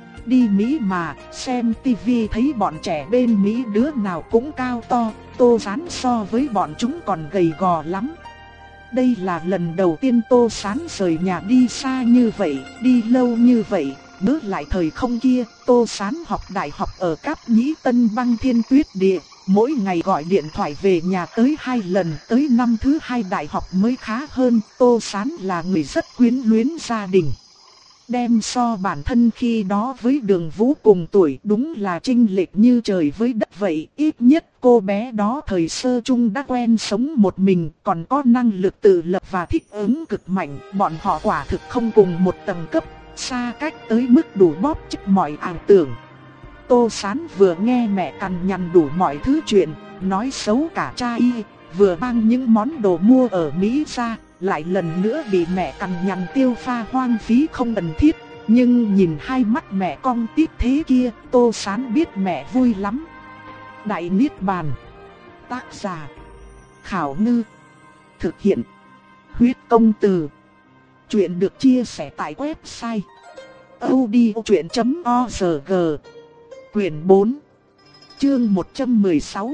Đi Mỹ mà, xem tivi thấy bọn trẻ bên Mỹ đứa nào cũng cao to, Tô Sán so với bọn chúng còn gầy gò lắm. Đây là lần đầu tiên Tô Sán rời nhà đi xa như vậy, đi lâu như vậy. Nhớ lại thời không kia, Tô Sán học đại học ở Cáp Nhĩ Tân Băng Thiên Tuyết Địa. Mỗi ngày gọi điện thoại về nhà tới hai lần, tới năm thứ hai đại học mới khá hơn. Tô Sán là người rất quyến luyến gia đình. Đem so bản thân khi đó với Đường Vũ cùng tuổi, đúng là chênh lệch như trời với đất vậy. Ít nhất cô bé đó thời sơ chung đã quen sống một mình, còn có năng lực tự lập và thích ứng cực mạnh. Bọn họ quả thực không cùng một tầng cấp, xa cách tới mức đủ bóp chết mọi ảo tưởng. Tô Sán vừa nghe mẹ cằn nhằn đủ mọi thứ chuyện, nói xấu cả cha y, vừa mang những món đồ mua ở Mỹ ra, lại lần nữa bị mẹ cằn nhằn tiêu pha hoang phí không cần thiết. Nhưng nhìn hai mắt mẹ cong tít thế kia, Tô Sán biết mẹ vui lắm. Đại Niết Bàn. Tác giả: Khảo Ngư. Thực hiện: Huyết Công Từ. Chuyện được chia sẻ tại website audiochuyện chấm org. Quyển bốn, chương một trăm mười sáu.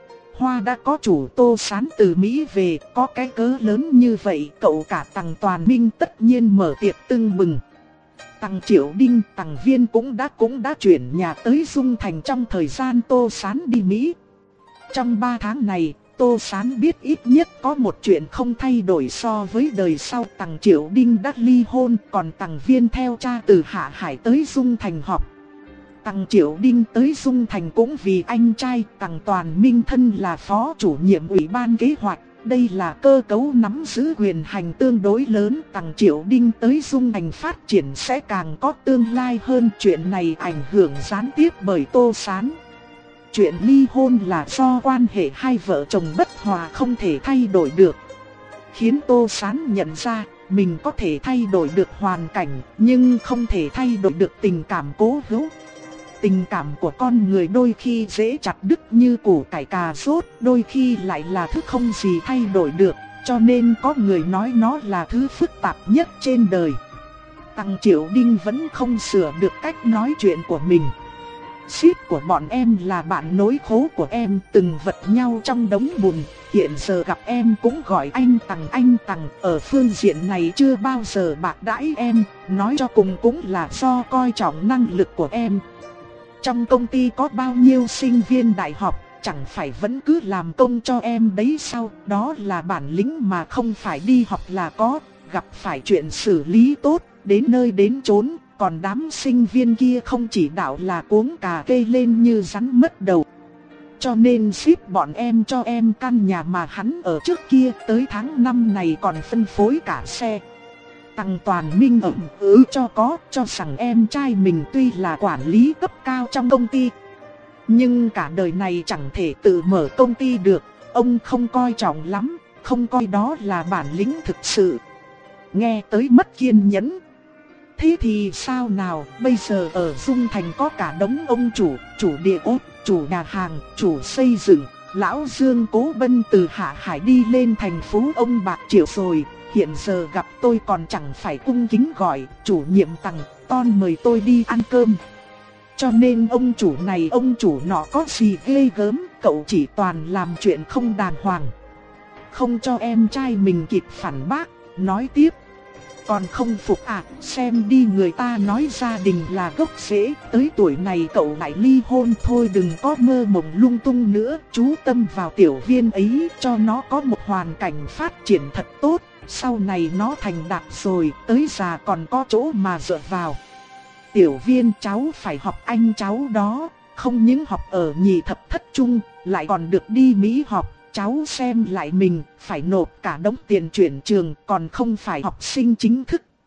Hoa đã có chủ. Tô Sán từ Mỹ về, có cái cớ lớn như vậy, cậu cả Tằng Toàn Minh tất nhiên mở tiệc tưng bừng. Tằng Triệu Đinh, Tằng Viên cũng đã cũng đã chuyển nhà tới Dung Thành trong thời gian Tô Sán đi Mỹ. Trong ba tháng này, Tô Sán biết ít nhất có một chuyện không thay đổi so với đời sau. Tằng Triệu Đinh đã ly hôn, còn Tằng Viên theo cha từ Hạ Hải tới Dung Thành họp. Tằng Triệu Đinh tới Dung Thành cũng vì anh trai Tằng Toàn Minh thân là phó chủ nhiệm ủy ban kế hoạch. Đây là cơ cấu nắm giữ quyền hành tương đối lớn. Tằng Triệu Đinh tới Dung Thành phát triển sẽ càng có tương lai hơn. Chuyện này ảnh hưởng gián tiếp bởi Tô Sán. Chuyện ly hôn là do quan hệ hai vợ chồng bất hòa không thể thay đổi được, khiến Tô Sán nhận ra mình có thể thay đổi được hoàn cảnh, nhưng không thể thay đổi được tình cảm cố hữu. Tình cảm của con người đôi khi dễ chặt đứt như củ cải cà rốt, đôi khi lại là thứ không gì thay đổi được, cho nên có người nói nó là thứ phức tạp nhất trên đời. Tằng Triệu Đinh vẫn không sửa được cách nói chuyện của mình. Ship của bọn em là bạn nối khố của em, từng vật nhau trong đống bùn. Hiện giờ gặp em cũng gọi anh Tằng anh Tằng. Ở phương diện này chưa bao giờ bạc đãi em, nói cho cùng cũng là do coi trọng năng lực của em. Trong công ty có bao nhiêu sinh viên đại học, chẳng phải vẫn cứ làm công cho em đấy sao? Đó là bản lĩnh mà không phải đi học là có. Gặp phải chuyện xử lý tốt, đến nơi đến chốn. Còn đám sinh viên kia không chỉ đạo là cuống cà kê lên như rắn mất đầu. Cho nên ship bọn em cho em căn nhà mà hắn ở trước kia, tới tháng năm này còn phân phối cả xe. Tằng Toàn Minh ậm ừ cho có, cho rằng em trai mình tuy là quản lý cấp cao trong công ty, nhưng cả đời này chẳng thể tự mở công ty được. Ông không coi trọng lắm, không coi đó là bản lĩnh thực sự. Nghe tới mất kiên nhẫn. Thế thì sao nào, bây giờ ở Dung Thành có cả đống ông chủ, chủ địa ốt, chủ nhà hàng, chủ xây dựng. Lão Dương Cố Bân từ Hạ Hải đi lên thành phố ông bạc triệu rồi. Hiện giờ gặp tôi còn chẳng phải cung kính gọi chủ nhiệm Tằng, ton mời tôi đi ăn cơm. Cho nên ông chủ này ông chủ nọ có gì ghê gớm, cậu chỉ toàn làm chuyện không đàng hoàng. Không cho em trai mình kịp phản bác, nói tiếp. Còn không phục à, xem đi, người ta nói gia đình là gốc rễ, tới tuổi này cậu lại ly hôn. Thôi đừng có mơ mộng lung tung nữa, chú tâm vào Tiểu Viên ấy, cho nó có một hoàn cảnh phát triển thật tốt. Sau này nó thành đạt rồi, tới già còn có chỗ mà dựa vào. Tiểu Viên cháu phải học anh cháu đó, không những học ở nhị thập thất trung, lại còn được đi Mỹ học. Cháu xem lại mình, phải nộp cả đống tiền chuyển trường, còn không phải học sinh chính thức.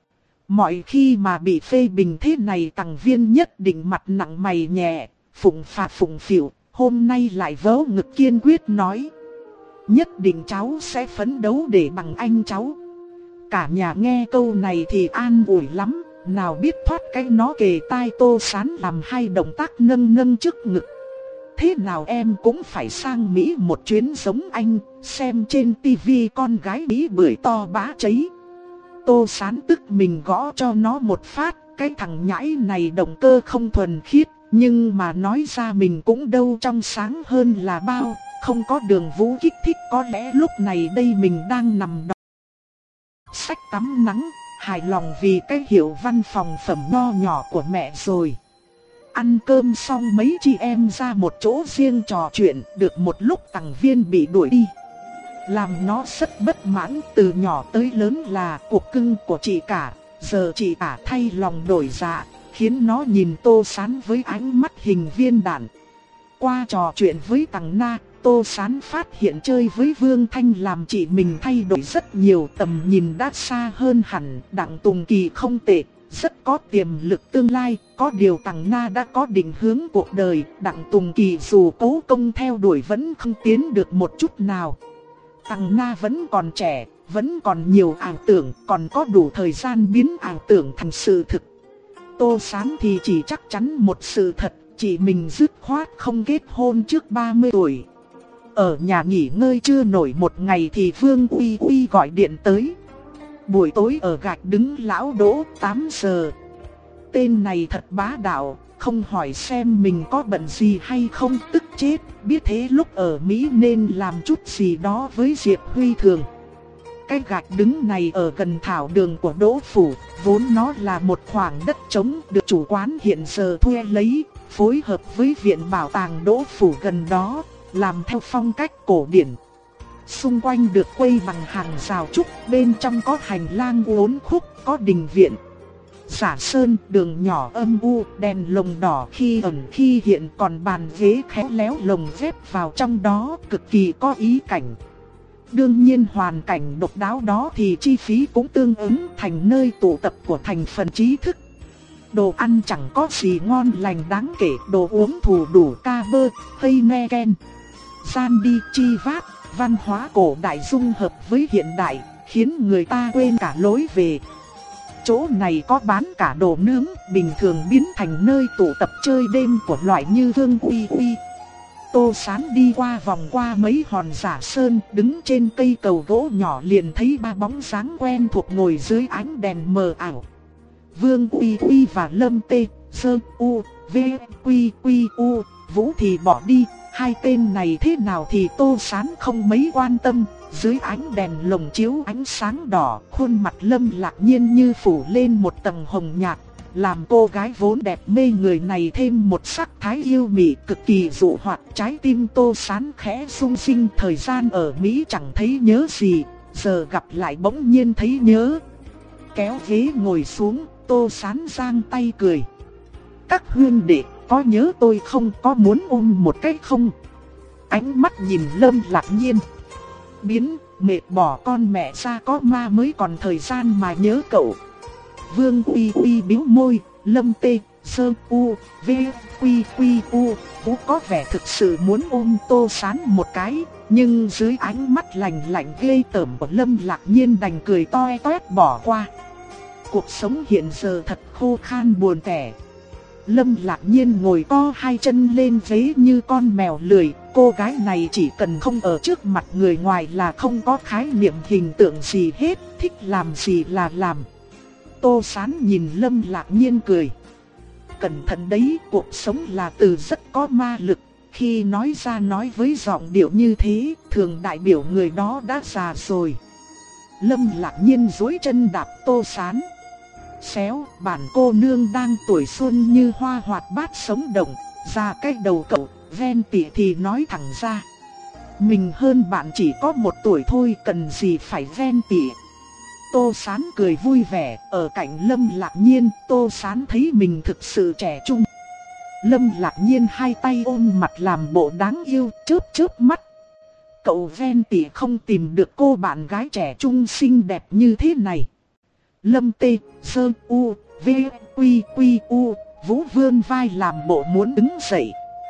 Mọi khi mà bị phê bình thế này Tằng Viên nhất định mặt nặng mày nhẹ, phụng phà phụng phịu, hôm nay lại vớ ngực kiên quyết nói. Nhất định cháu sẽ phấn đấu để bằng anh cháu. Cả nhà nghe câu này thì an ủi lắm, nào biết thoát cái nó kề tai Tô Sán làm hai động tác nâng nâng trước ngực. Thế nào em cũng phải sang Mỹ một chuyến giống anh, xem trên tivi con gái Mỹ bưởi to bá cháy. Tô Sán tức mình gõ cho nó một phát, cái thằng nhãi này động cơ không thuần khiết, nhưng mà nói ra mình cũng đâu trong sáng hơn là bao, không có Đường Vũ kích thích có lẽ lúc này đây mình đang nằm đọc sách tắm nắng, hài lòng vì cái hiệu văn phòng phẩm nho nhỏ của mẹ rồi. Ăn cơm xong mấy chị em ra một chỗ riêng trò chuyện, được một lúc Tằng Viên bị đuổi đi. Làm nó rất bất mãn, từ nhỏ tới lớn là cuộc cưng của chị cả, giờ chị cả thay lòng đổi dạ, khiến nó nhìn Tô Sán với ánh mắt hình viên đạn. Qua trò chuyện với Tằng Na, Tô Sán phát hiện chơi với Vương Thanh làm chị mình thay đổi rất nhiều, tầm nhìn đã xa hơn hẳn. Đặng Tùng Kỳ không tệ, rất có tiềm lực tương lai, có điều Tằng Na đã có định hướng cuộc đời, Đặng Tùng Kỳ dù cố công theo đuổi vẫn không tiến được một chút nào. Tằng Na vẫn còn trẻ, vẫn còn nhiều ảo tưởng, còn có đủ thời gian biến ảo tưởng thành sự thực. Tô Sán thì chỉ chắc chắn một sự thật, chị mình dứt khoát không kết hôn trước ba mươi tuổi. Ở nhà nghỉ ngơi chưa nổi một ngày thì Vương Uy Uy gọi điện tới. Buổi tối ở gạch đứng lão Đỗ tám giờ. Tên này thật bá đạo, không hỏi xem mình có bận gì hay không, tức chết. Biết thế lúc ở Mỹ nên làm chút gì đó với Diệp Huy Thường. Cái gạch đứng này ở gần thảo đường của Đỗ Phủ, vốn nó là một khoảng đất trống được chủ quán hiện giờ thuê lấy, phối hợp với viện bảo tàng Đỗ Phủ gần đó, làm theo phong cách cổ điển. Xung quanh được quây bằng hàng rào trúc, bên trong có hành lang uốn khúc, có đình viện. Giả sơn, đường nhỏ âm u, đèn lồng đỏ khi ẩn khi hiện, còn bàn ghế khéo léo lồng ghép vào trong đó, cực kỳ có ý cảnh. Đương nhiên hoàn cảnh độc đáo đó thì chi phí cũng tương ứng, thành nơi tụ tập của thành phần trí thức. Đồ ăn chẳng có gì ngon lành đáng kể, đồ uống thù đủ ca bơ, hay me ken. Gian đi chi vát, văn hóa cổ đại dung hợp với hiện đại, khiến người ta quên cả lối về. Chỗ này có bán cả đồ nướng, bình thường biến thành nơi tụ tập chơi đêm của loại như Vương Uy Uy. Tô Sán đi qua vòng qua mấy hòn giả sơn, đứng trên cây cầu gỗ nhỏ liền thấy ba bóng dáng quen thuộc ngồi dưới ánh đèn mờ ảo. Vương Uy Uy và Lâm Tê, Sơ U, V, Quy Quy U, Vũ thì bỏ đi. Hai tên này thế nào thì Tô Sán không mấy quan tâm. Dưới ánh đèn lồng chiếu ánh sáng đỏ, khuôn mặt Lâm Lạc Nhiên như phủ lên một tầng hồng nhạt, làm cô gái vốn đẹp mê người này thêm một sắc thái yêu mị cực kỳ dụ hoặc. Trái tim Tô Sán khẽ rung sinh, thời gian ở Mỹ chẳng thấy nhớ gì, giờ gặp lại bỗng nhiên thấy nhớ. Kéo ghế ngồi xuống, Tô Sán giang tay cười. Các huynh đệ, có nhớ tôi không, có muốn ôm một cái không? Ánh mắt nhìn Lâm Lạc Nhiên. Biến, mệt bỏ con mẹ ra, có ma mới còn thời gian mà nhớ cậu. Vương Uy Uy bĩu môi, Lâm Tê, Sơ U, V, Quy Quy U, Vũ có vẻ thực sự muốn ôm Tô Sán một cái, nhưng dưới ánh mắt lạnh lạnh ghê tởm của Lâm Lạc Nhiên đành cười toe toét bỏ qua. Cuộc sống hiện giờ thật khô khan buồn tẻ. Lâm Lạc Nhiên ngồi co hai chân lên ghế như con mèo lười. Cô gái này chỉ cần không ở trước mặt người ngoài là không có khái niệm hình tượng gì hết, thích làm gì là làm. Tô Sán nhìn Lâm Lạc Nhiên cười. Cẩn thận đấy, cuộc sống là từ rất có ma lực. Khi nói ra nói với giọng điệu như thế, thường đại biểu người đó đã già rồi. Lâm Lạc Nhiên duỗi chân đạp Tô Sán. Xéo, bản cô nương đang tuổi xuân như hoa hoạt bát sống động, ra cái đầu cậu, ven tỉ thì nói thẳng ra. Mình hơn bạn chỉ có một tuổi thôi, cần gì phải ven tỉ. Tô Sán cười vui vẻ, ở cạnh Lâm Lạc Nhiên, Tô Sán thấy mình thực sự trẻ trung. Lâm Lạc Nhiên hai tay ôm mặt làm bộ đáng yêu, chớp chớp mắt. Cậu ven tỉ không tìm được cô bạn gái trẻ trung xinh đẹp như thế này. Lâm Tê, Sơ U, V, Quy, Quy, U, Vũ vươn vai làm bộ muốn đứng dậy.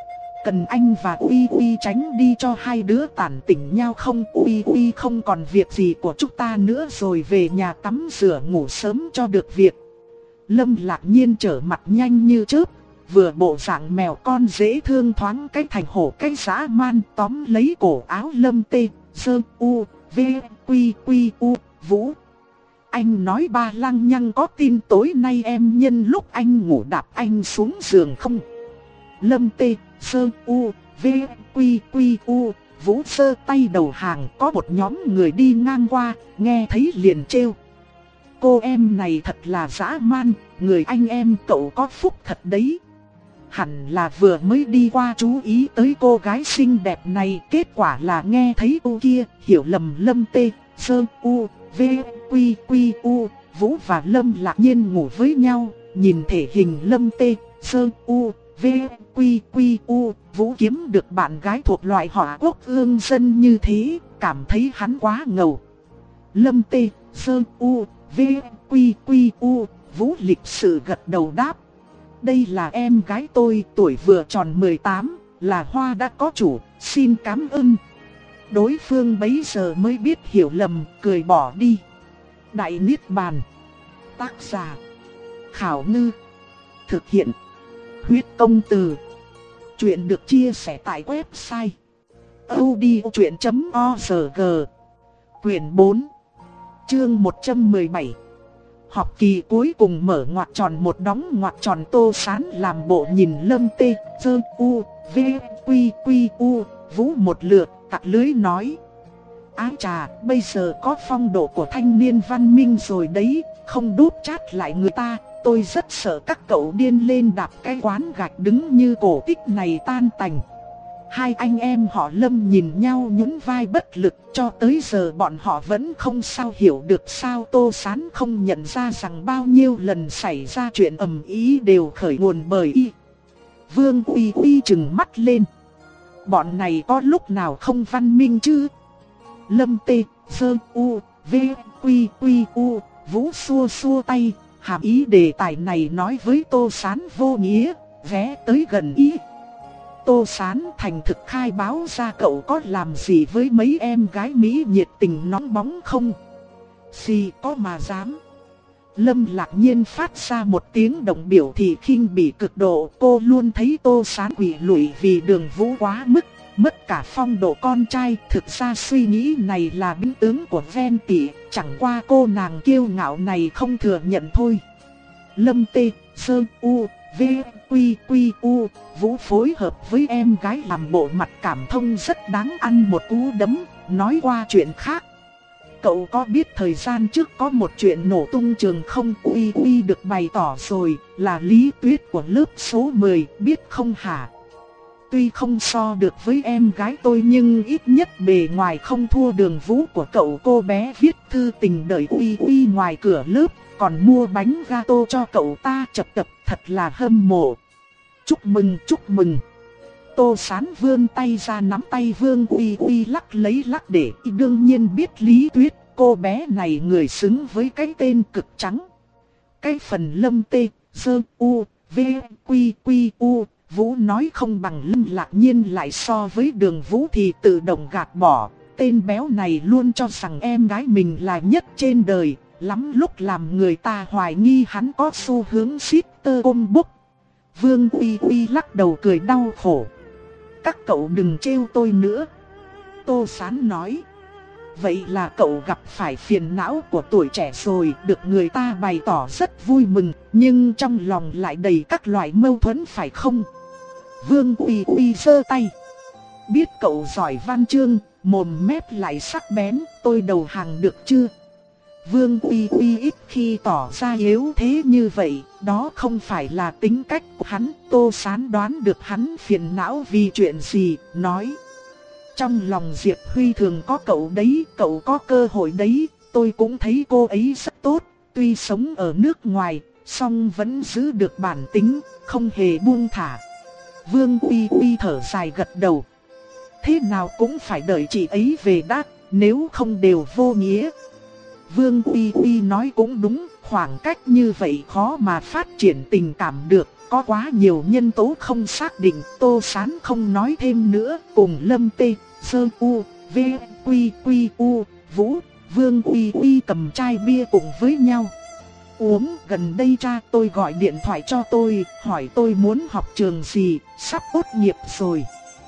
Cần anh và Uy Uy tránh đi cho hai đứa tản tỉnh nhau không? Uy Uy không còn việc gì của chúng ta nữa rồi, về nhà tắm rửa ngủ sớm cho được việc. Lâm Lạc Nhiên trở mặt nhanh như chớp, vừa bộ dạng mèo con dễ thương thoáng cái thành hổ cái dã man, tóm lấy cổ áo Lâm Tê, Sơ U, V, Quy, Quy, U, Vũ. Anh nói ba lăng nhăng có tin tối nay em nhân lúc anh ngủ đạp anh xuống giường không? Lâm Tê, Sơ U, V, Quy, Quy, U, Vũ sơ tay đầu hàng, có một nhóm người đi ngang qua, nghe thấy liền trêu. Cô em này thật là dã man, người anh em cậu có phúc thật đấy. Hẳn là vừa mới đi qua chú ý tới cô gái xinh đẹp này, kết quả là nghe thấy cô kia, hiểu lầm. Lâm Tê, Sơ U, V, Quy, Quy, U, Vũ và Lâm Lạc Nhiên ngủ với nhau, nhìn thể hình Lâm Tê, Sơ U, V, Quy, Quy, U, Vũ kiếm được bạn gái thuộc loại họ quốc ương dân như thế, cảm thấy hắn quá ngầu. Lâm Tê, Sơ U, V, Quy, Quy, U, Vũ lịch sự gật đầu đáp. Đây là em gái tôi, tuổi vừa tròn mười tám, là hoa đã có chủ, xin cảm ơn. Đối phương bấy giờ mới biết hiểu lầm, cười bỏ đi. Đại Niết Bàn. Tác giả Khảo Ngư. Thực hiện Huyết Công Từ. Chuyện được chia sẻ tại website audiochuyện chấm org. Quyển bốn, chương một trăm mười bảy. Học kỳ cuối cùng mở ngoặc tròn một đóng ngoặc tròn. Tô Sán làm bộ nhìn Lâm Tê, Sơ U, V, Quy, Quy, U, Vũ một lượt, tặc lưới nói. Ái chà, bây giờ có phong độ của thanh niên văn minh rồi đấy, không đúp chát lại người ta. Tôi rất sợ các cậu điên lên đạp cái quán gạch đứng như cổ tích này tan tành. Hai anh em họ Lâm nhìn nhau nhún vai bất lực, cho tới giờ bọn họ vẫn không sao hiểu được sao Tô Sán không nhận ra rằng bao nhiêu lần xảy ra chuyện ầm ĩ đều khởi nguồn bởi y. Vương Uy Uy trừng mắt lên. Bọn này có lúc nào không văn minh chứ? Lâm Tê, Sơ U, V, Quy, Quy, U, Vũ xua xua tay, hàm ý đề tài này nói với Tô Sán vô nghĩa, ghé tới gần ý. Tô Sán thành thực khai báo ra cậu có làm gì với mấy em gái Mỹ nhiệt tình nóng bóng không? Gì có mà dám. Lâm Lạc Nhiên phát ra một tiếng động biểu thị khinh bỉ cực độ. Cô luôn thấy Tô Sán quỷ lụy vì Đường Vũ quá mức, mất cả phong độ con trai. Thực ra suy nghĩ này là biến tướng của ven tỉ, chẳng qua cô nàng kiêu ngạo này không thừa nhận thôi. Lâm Tê, Sơ U, V, Quy, Quy, U, Vũ phối hợp với em gái làm bộ mặt cảm thông rất đáng ăn một cú đấm, nói qua chuyện khác. Cậu có biết thời gian trước có một chuyện nổ tung trường không? Uy Uy được bày tỏ rồi, là Lý Tuyết của lớp số mười, biết không hả? Tuy không so được với em gái tôi nhưng ít nhất bề ngoài không thua Đường Vũ của cậu. Cô bé viết thư tình đợi Uy Uy ngoài cửa lớp, còn mua bánh gato cho cậu ta chập chập, thật là hâm mộ. Chúc mừng, chúc mừng. Tô Sán vươn tay ra nắm tay Vương Uy Uy lắc lấy lắc để y đương nhiên biết Lý Tuyết, cô bé này người xứng với cái tên cực trắng. Cái phần Lâm Tê, Sơ U, V, Quy, Quy, U, Vũ nói không bằng Lâm Lạc Nhiên lại so với Đường Vũ thì tự động gạt bỏ. Tên béo này luôn cho rằng em gái mình là nhất trên đời, lắm lúc làm người ta hoài nghi hắn có xu hướng sister ôm bốc. Vương Uy Uy lắc đầu cười đau khổ. Các cậu đừng trêu tôi nữa. Tô Sán nói. Vậy là cậu gặp phải phiền não của tuổi trẻ rồi, được người ta bày tỏ rất vui mừng, nhưng trong lòng lại đầy các loại mâu thuẫn phải không? Vương Uy Uy giơ tay. Biết cậu giỏi văn chương, mồm mép lại sắc bén, tôi đầu hàng được chưa? Vương Uy Uy ít khi tỏ ra yếu thế như vậy, đó không phải là tính cách của hắn. Tô Sán đoán được hắn phiền não vì chuyện gì, nói. Trong lòng Diệp Huy thường có cậu đấy, cậu có cơ hội đấy, tôi cũng thấy cô ấy rất tốt, tuy sống ở nước ngoài, song vẫn giữ được bản tính, không hề buông thả. Vương Uy Uy thở dài gật đầu. Thế nào cũng phải đợi chị ấy về đã, nếu không đều vô nghĩa. Vương Uy Uy nói cũng đúng, khoảng cách như vậy khó mà phát triển tình cảm được, có quá nhiều nhân tố không xác định. Tô Sán không nói thêm nữa, cùng Lâm Tê, Sơ U, V, Quy Quy U, Vũ, Vương Uy Uy cầm chai bia cùng với nhau uống. Gần đây cha tôi gọi điện thoại cho tôi, hỏi tôi muốn học trường gì, sắp tốt nghiệp rồi.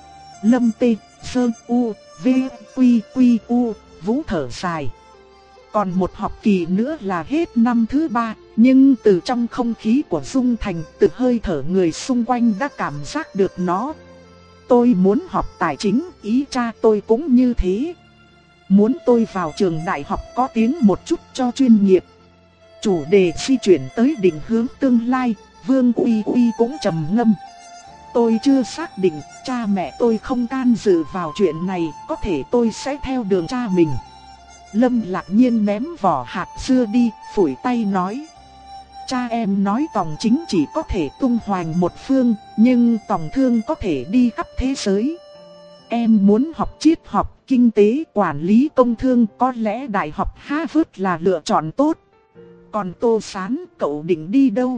Lâm Tê, Sơ U, V, Quy Quy U, Vũ thở dài. Còn một học kỳ nữa là hết năm thứ ba, nhưng từ trong không khí của Dung Thành, từ hơi thở người xung quanh đã cảm giác được nó. Tôi muốn học tài chính, ý cha tôi cũng như thế. Muốn tôi vào trường đại học có tiếng một chút cho chuyên nghiệp. Chủ đề di chuyển tới định hướng tương lai, Vương Uy Uy cũng trầm ngâm. Tôi chưa xác định, cha mẹ tôi không can dự vào chuyện này, có thể tôi sẽ theo đường cha mình. Lâm Lạc Nhiên ném vỏ hạt dưa đi, phủi tay nói. Cha em nói tòng chính chỉ có thể tung hoành một phương, nhưng tòng thương có thể đi khắp thế giới. Em muốn học triết học, kinh tế, quản lý công thương, có lẽ đại học Harvard là lựa chọn tốt. Còn Tô Sán, cậu định đi đâu?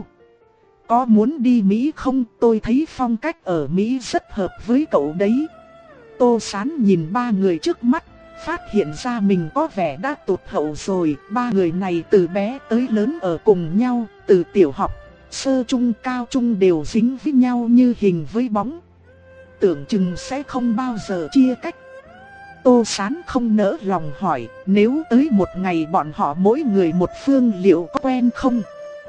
Có muốn đi Mỹ không? Tôi thấy phong cách ở Mỹ rất hợp với cậu đấy. Tô Sán nhìn ba người trước mắt, phát hiện ra mình có vẻ đã tụt hậu rồi. Ba người này từ bé tới lớn ở cùng nhau, từ tiểu học, sơ trung, cao trung đều dính với nhau như hình với bóng. Tưởng chừng sẽ không bao giờ chia cách. Tô Sán không nỡ lòng hỏi, nếu tới một ngày bọn họ mỗi người một phương liệu có quen không?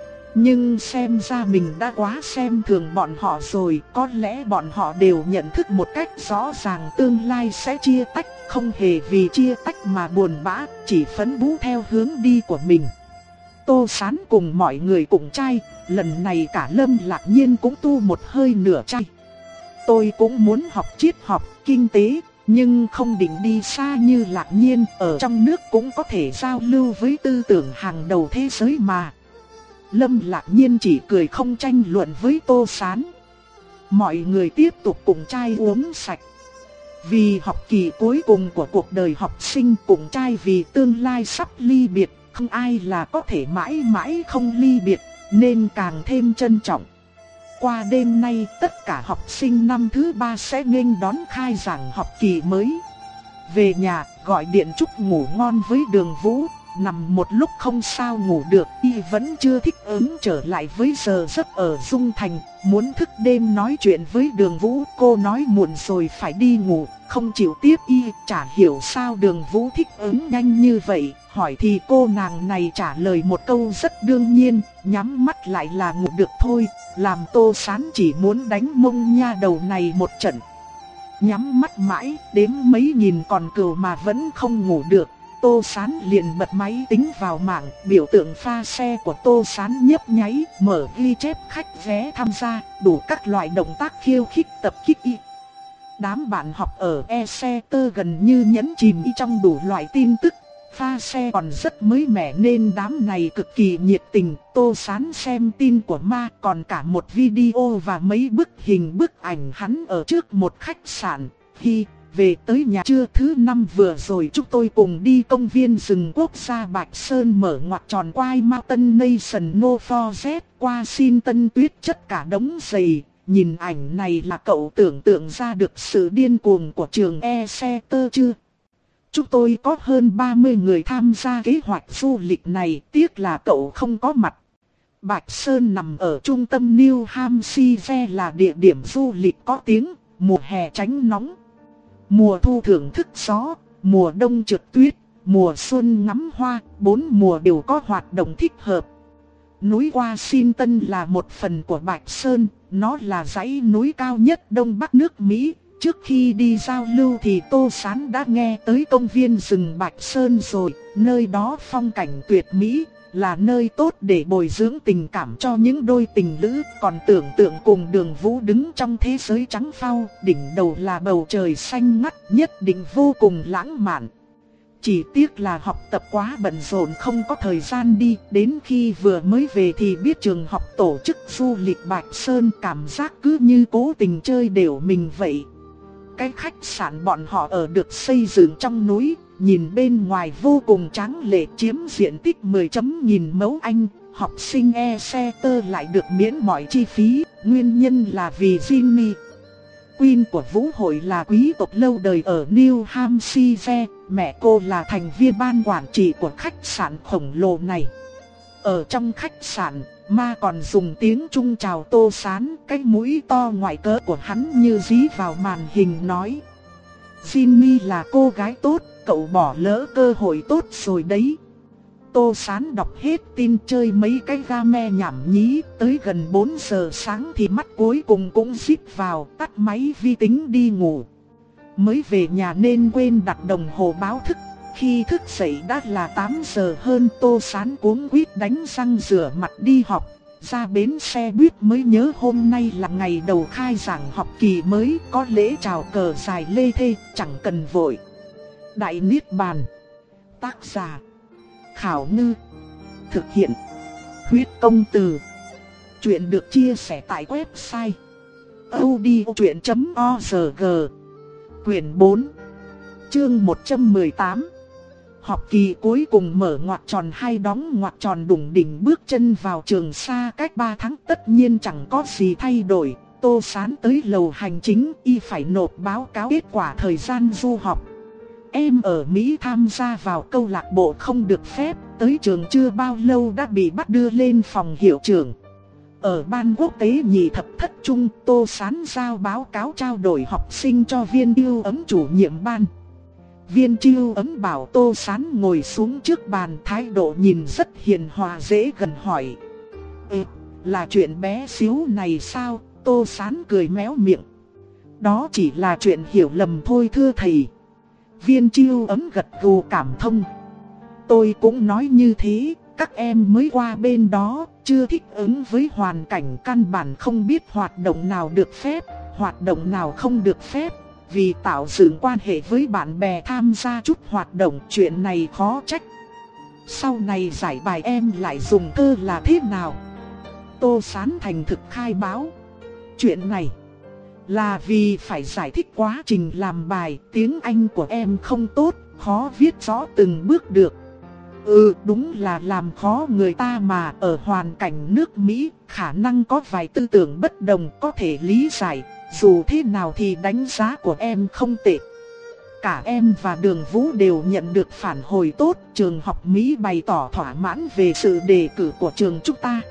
Nhưng xem ra mình đã quá xem thường bọn họ rồi, có lẽ bọn họ đều nhận thức một cách rõ ràng tương lai sẽ chia tách, không hề vì chia tách mà buồn bã, chỉ phấn bú theo hướng đi của mình. Tô Sán cùng mọi người cùng chai, lần này cả Lâm Lạc Nhiên cũng tu một hơi nửa chai. Tôi cũng muốn học triết học, kinh tế, nhưng không định đi xa như Lạc Nhiên, ở trong nước cũng có thể giao lưu với tư tưởng hàng đầu thế giới mà. Lâm Lạc Nhiên chỉ cười không tranh luận với Tô Sán. Mọi người tiếp tục cùng chai uống sạch. Vì học kỳ cuối cùng của cuộc đời học sinh, cùng chai vì tương lai sắp ly biệt, không ai là có thể mãi mãi không ly biệt, nên càng thêm trân trọng. Qua đêm nay, tất cả học sinh năm thứ ba sẽ nghênh đón khai giảng học kỳ mới. Về nhà, gọi điện chúc ngủ ngon với Đường Vũ. Nằm một lúc không sao ngủ được, y vẫn chưa thích ứng trở lại với giờ giấc ở Dung Thành. Muốn thức đêm nói chuyện với Đường Vũ, cô nói muộn rồi phải đi ngủ, không chịu tiếp y. Chả hiểu sao Đường Vũ thích ứng nhanh như vậy. Hỏi thì cô nàng này trả lời một câu rất đương nhiên, nhắm mắt lại là ngủ được thôi. Làm Tô Sán chỉ muốn đánh mông nha đầu này một trận. Nhắm mắt mãi, đếm mấy nghìn còn cừu mà vẫn không ngủ được. Tô Sán liền bật máy tính vào mạng, biểu tượng pha xe của Tô Sán nhấp nháy, mở ghi chép khách vé tham gia, đủ các loại động tác khiêu khích tập kích y. Đám bạn học ở e-center gần như nhấn chìm y trong đủ loại tin tức. Pha xe còn rất mới mẻ nên đám này cực kỳ nhiệt tình. Tô Sán xem tin của Ma, còn cả một video và mấy bức hình bức ảnh hắn ở trước một khách sạn. Hi, về tới nhà trưa thứ năm vừa rồi chúng tôi cùng đi công viên rừng quốc gia Bạch Sơn mở ngoặt tròn quai Mountain National Forest qua xin tân tuyết chất cả đống giày. Nhìn ảnh này là cậu tưởng tượng ra được sự điên cuồng của trường e-center chưa? Chúng tôi có hơn ba mươi người tham gia kế hoạch du lịch này, tiếc là cậu không có mặt. Bạch Sơn nằm ở trung tâm New Hampshire là địa điểm du lịch có tiếng, mùa hè tránh nóng, mùa thu thưởng thức gió, mùa đông trượt tuyết, mùa xuân ngắm hoa, bốn mùa đều có hoạt động thích hợp. Núi Washington là một phần của Bạch Sơn, nó là dãy núi cao nhất Đông Bắc nước Mỹ. Trước khi đi giao lưu thì Tô Sán đã nghe tới công viên rừng Bạch Sơn rồi, nơi đó phong cảnh tuyệt mỹ, là nơi tốt để bồi dưỡng tình cảm cho những đôi tình lữ. Còn tưởng tượng cùng Đường Vũ đứng trong thế giới trắng phao, đỉnh đầu là bầu trời xanh ngắt, nhất định vô cùng lãng mạn. Chỉ tiếc là học tập quá bận rộn không có thời gian đi, đến khi vừa mới về thì biết trường học tổ chức du lịch Bạch Sơn, cảm giác cứ như cố tình chơi đều mình vậy. Cái khách sạn bọn họ ở được xây dựng trong núi, nhìn bên ngoài vô cùng tráng lệ, chiếm diện tích mười chấm nghìn mẫu Anh. Học sinh Exeter lại được miễn mọi chi phí, nguyên nhân là vì Ginny. Queen của vũ hội là quý tộc lâu đời ở New Hampshire, mẹ cô là thành viên ban quản trị của khách sạn khổng lồ này. Ở trong khách sạn, Ma còn dùng tiếng Trung chào Tô Sán, cái mũi to ngoài cỡ của hắn như dí vào màn hình nói: Ginny là cô gái tốt, cậu bỏ lỡ cơ hội tốt rồi đấy. Tô Sán đọc hết tin chơi mấy cái game nhảm nhí, tới gần bốn giờ sáng thì mắt cuối cùng cũng díp vào, tắt máy vi tính đi ngủ. Mới về nhà nên quên đặt đồng hồ báo thức, khi thức dậy đã là tám giờ hơn. Tô Sán cuống quýt đánh răng rửa mặt đi học, ra bến xe buýt mới nhớ hôm nay là ngày đầu khai giảng học kỳ mới, có lễ chào cờ dài lê thê, chẳng cần vội. Đại Niết Bàn. Tác giả Khảo Ngư. Thực hiện Huyết Công Từ. Chuyện được chia sẻ tại website audiochuyện chấm org. Quyển bốn, chương một trăm mười tám. Học kỳ cuối cùng mở ngoặc tròn hay đóng ngoặc tròn đủng đỉnh bước chân vào trường xa cách ba tháng, tất nhiên chẳng có gì thay đổi. Tô Sán tới lầu hành chính, y phải nộp báo cáo kết quả thời gian du học. Em ở Mỹ tham gia vào câu lạc bộ không được phép, tới trường chưa bao lâu đã bị bắt đưa lên phòng hiệu trưởng. Ở ban quốc tế nhị thập thất trung, Tô Sán giao báo cáo trao đổi học sinh cho Viên Chiêu Ấm chủ nhiệm ban. Viên Chiêu Ấm bảo Tô Sán ngồi xuống trước bàn, thái độ nhìn rất hiền hòa dễ gần, hỏi: Ê, là chuyện bé xíu này sao? Tô Sán cười méo miệng: Đó chỉ là chuyện hiểu lầm thôi thưa thầy. Viên Chiêu Ấm gật gù cảm thông: Tôi cũng nói như thế, các em mới qua bên đó, chưa thích ứng với hoàn cảnh, căn bản không biết hoạt động nào được phép, hoạt động nào không được phép. Vì tạo dựng quan hệ với bạn bè tham gia chút hoạt động, chuyện này khó trách. Sau này giải bài em lại dùng cơ là thế nào? Tô Sán thành thực khai báo: Chuyện này là vì phải giải thích quá trình làm bài, tiếng Anh của em không tốt, khó viết rõ từng bước được. Ừ, đúng là làm khó người ta mà, ở hoàn cảnh nước Mỹ, khả năng có vài tư tưởng bất đồng có thể lý giải, dù thế nào thì đánh giá của em không tệ. Cả em và Đường Vũ đều nhận được phản hồi tốt, trường học Mỹ bày tỏ thỏa mãn về sự đề cử của trường chúng ta.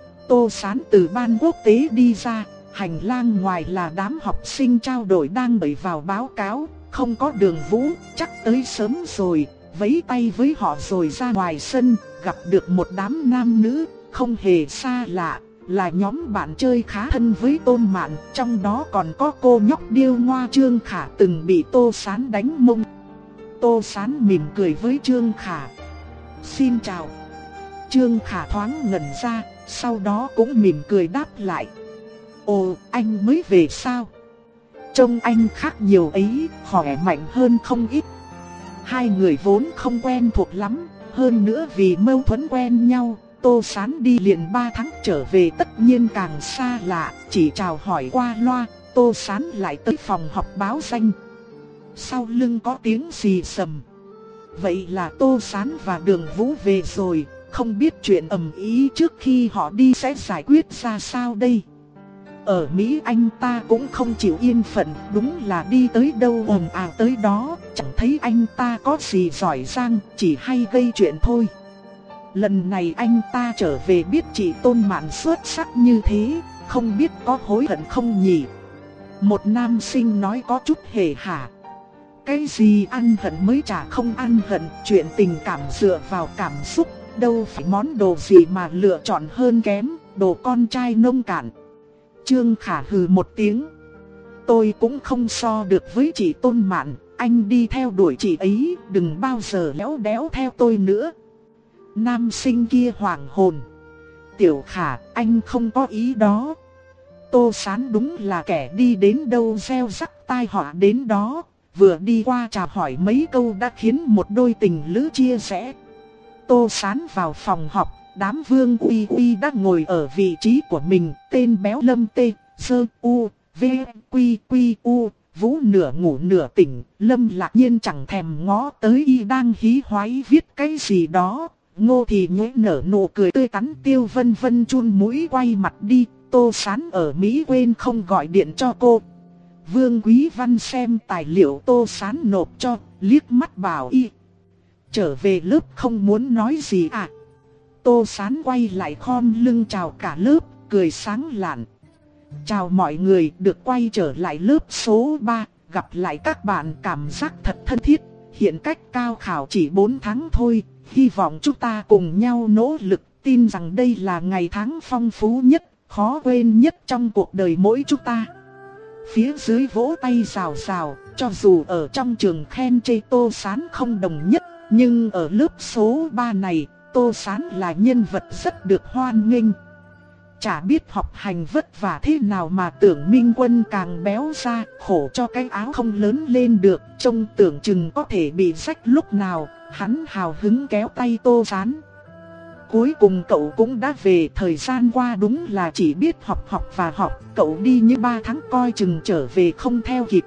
Tô Sán từ ban quốc tế đi ra, hành lang ngoài là đám học sinh trao đổi đang đợi vào báo cáo, không có Đường Vũ, chắc tới sớm rồi. Vẫy tay với họ rồi ra ngoài sân, gặp được một đám nam nữ, không hề xa lạ, là nhóm bạn chơi khá thân với Tôn Mạn, trong đó còn có cô nhóc điêu ngoa Trương Khả từng bị Tô Sán đánh mông. Tô Sán mỉm cười với Trương Khả: Xin chào. Trương Khả thoáng ngẩn ra, sau đó cũng mỉm cười đáp lại: Ồ, anh mới về sao? Trông anh khác nhiều ấy, khỏe mạnh hơn không ít. Hai người vốn không quen thuộc lắm, hơn nữa vì mâu thuẫn quen nhau, Tô Sán đi liền ba tháng trở về tất nhiên càng xa lạ, chỉ chào hỏi qua loa. Tô Sán lại tới phòng học báo danh. Sau lưng có tiếng xì xầm. Vậy là Tô Sán và Đường Vũ về rồi, không biết chuyện ầm ĩ trước khi họ đi sẽ giải quyết ra sao đây. Ở Mỹ anh ta cũng không chịu yên phận, đúng là đi tới đâu ồn ào tới đó, chẳng thấy anh ta có gì giỏi giang, chỉ hay gây chuyện thôi. Lần này anh ta trở về biết chị Tôn Mạn xuất sắc như thế, không biết có hối hận không nhỉ? Một nam sinh nói có chút hề hả: Cái gì ăn hận mới chả không ăn hận, chuyện tình cảm dựa vào cảm xúc, đâu phải món đồ gì mà lựa chọn hơn kém, đồ con trai nông cạn. Trương Khả hừ một tiếng: Tôi cũng không so được với chị Tôn Mạn, anh đi theo đuổi chị ấy, đừng bao giờ léo đéo theo tôi nữa. Nam sinh kia hoảng hồn: Tiểu Khả, anh không có ý đó. Tô Sán đúng là kẻ đi đến đâu gieo rắc tai họa đến đó, vừa đi qua chào hỏi mấy câu đã khiến một đôi tình lữ chia rẽ. Tô Sán vào phòng học, đám Vương Uy Uy đã ngồi ở vị trí của mình, tên béo Lâm Tê, Sơ U, V, Quy Quy U, Vũ nửa ngủ nửa tỉnh, Lâm Lạc Nhiên chẳng thèm ngó tới y đang hí hoáy viết cái gì đó. Ngô thì nhếch nở nụ cười tươi tắn. Tiêu Vân Vân chun mũi quay mặt đi. Tô Sán ở Mỹ quên không gọi điện cho cô. Vương Quý Văn xem tài liệu Tô Sán nộp cho, liếc mắt bảo y: trở về lớp không muốn nói gì à? Tô Sán quay lại khom lưng chào cả lớp, cười sáng lạn. Chào mọi người, được quay trở lại lớp số ba, gặp lại các bạn cảm giác thật thân thiết. Hiện cách cao khảo chỉ bốn tháng thôi, hy vọng chúng ta cùng nhau nỗ lực, tin rằng đây là ngày tháng phong phú nhất, khó quên nhất trong cuộc đời mỗi chúng ta. Phía dưới vỗ tay rào rào, cho dù ở trong trường khen chê Tô Sán không đồng nhất, nhưng ở lớp số ba này, Tô Sán là nhân vật rất được hoan nghênh. Chả biết học hành vất vả thế nào mà Tưởng Minh Quân càng béo ra, khổ cho cái áo không lớn lên được, trông tưởng chừng có thể bị rách lúc nào. Hắn hào hứng kéo tay Tô Sán. Cuối cùng cậu cũng đã về, thời gian qua đúng là chỉ biết học học và học, cậu đi như ba tháng coi chừng trở về không theo kịp.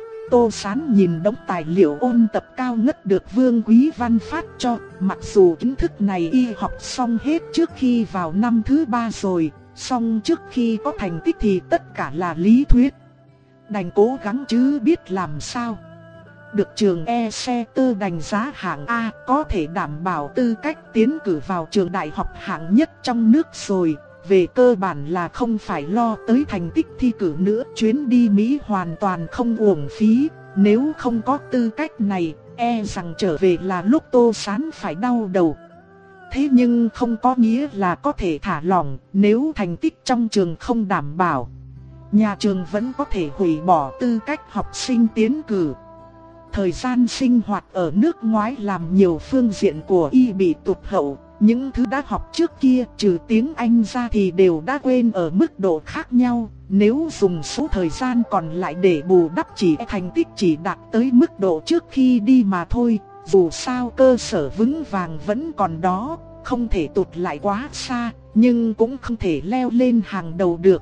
Tô Sán nhìn đống tài liệu ôn tập cao ngất được Vương Quý Văn phát cho, mặc dù kiến thức này y học xong hết trước khi vào năm thứ ba rồi, xong trước khi có thành tích thì tất cả là lý thuyết. Đành cố gắng chứ biết làm sao. Được trường Exeter đánh giá hạng A, có thể đảm bảo tư cách tiến cử vào trường đại học hạng nhất trong nước rồi. Về cơ bản là không phải lo tới thành tích thi cử nữa. Chuyến đi Mỹ hoàn toàn không uổng phí. Nếu không có tư cách này, e rằng trở về là lúc Tô Sán phải đau đầu. Thế nhưng không có nghĩa là có thể thả lỏng. Nếu thành tích trong trường không đảm bảo, nhà trường vẫn có thể hủy bỏ tư cách học sinh tiến cử. Thời gian sinh hoạt ở nước ngoài làm nhiều phương diện của y bị tụt hậu. Những thứ đã học trước kia trừ tiếng Anh ra thì đều đã quên ở mức độ khác nhau. Nếu dùng số thời gian còn lại để bù đắp chỉ thành tích chỉ đạt tới mức độ trước khi đi mà thôi. Dù sao cơ sở vững vàng vẫn còn đó, không thể tụt lại quá xa, nhưng cũng không thể leo lên hàng đầu được.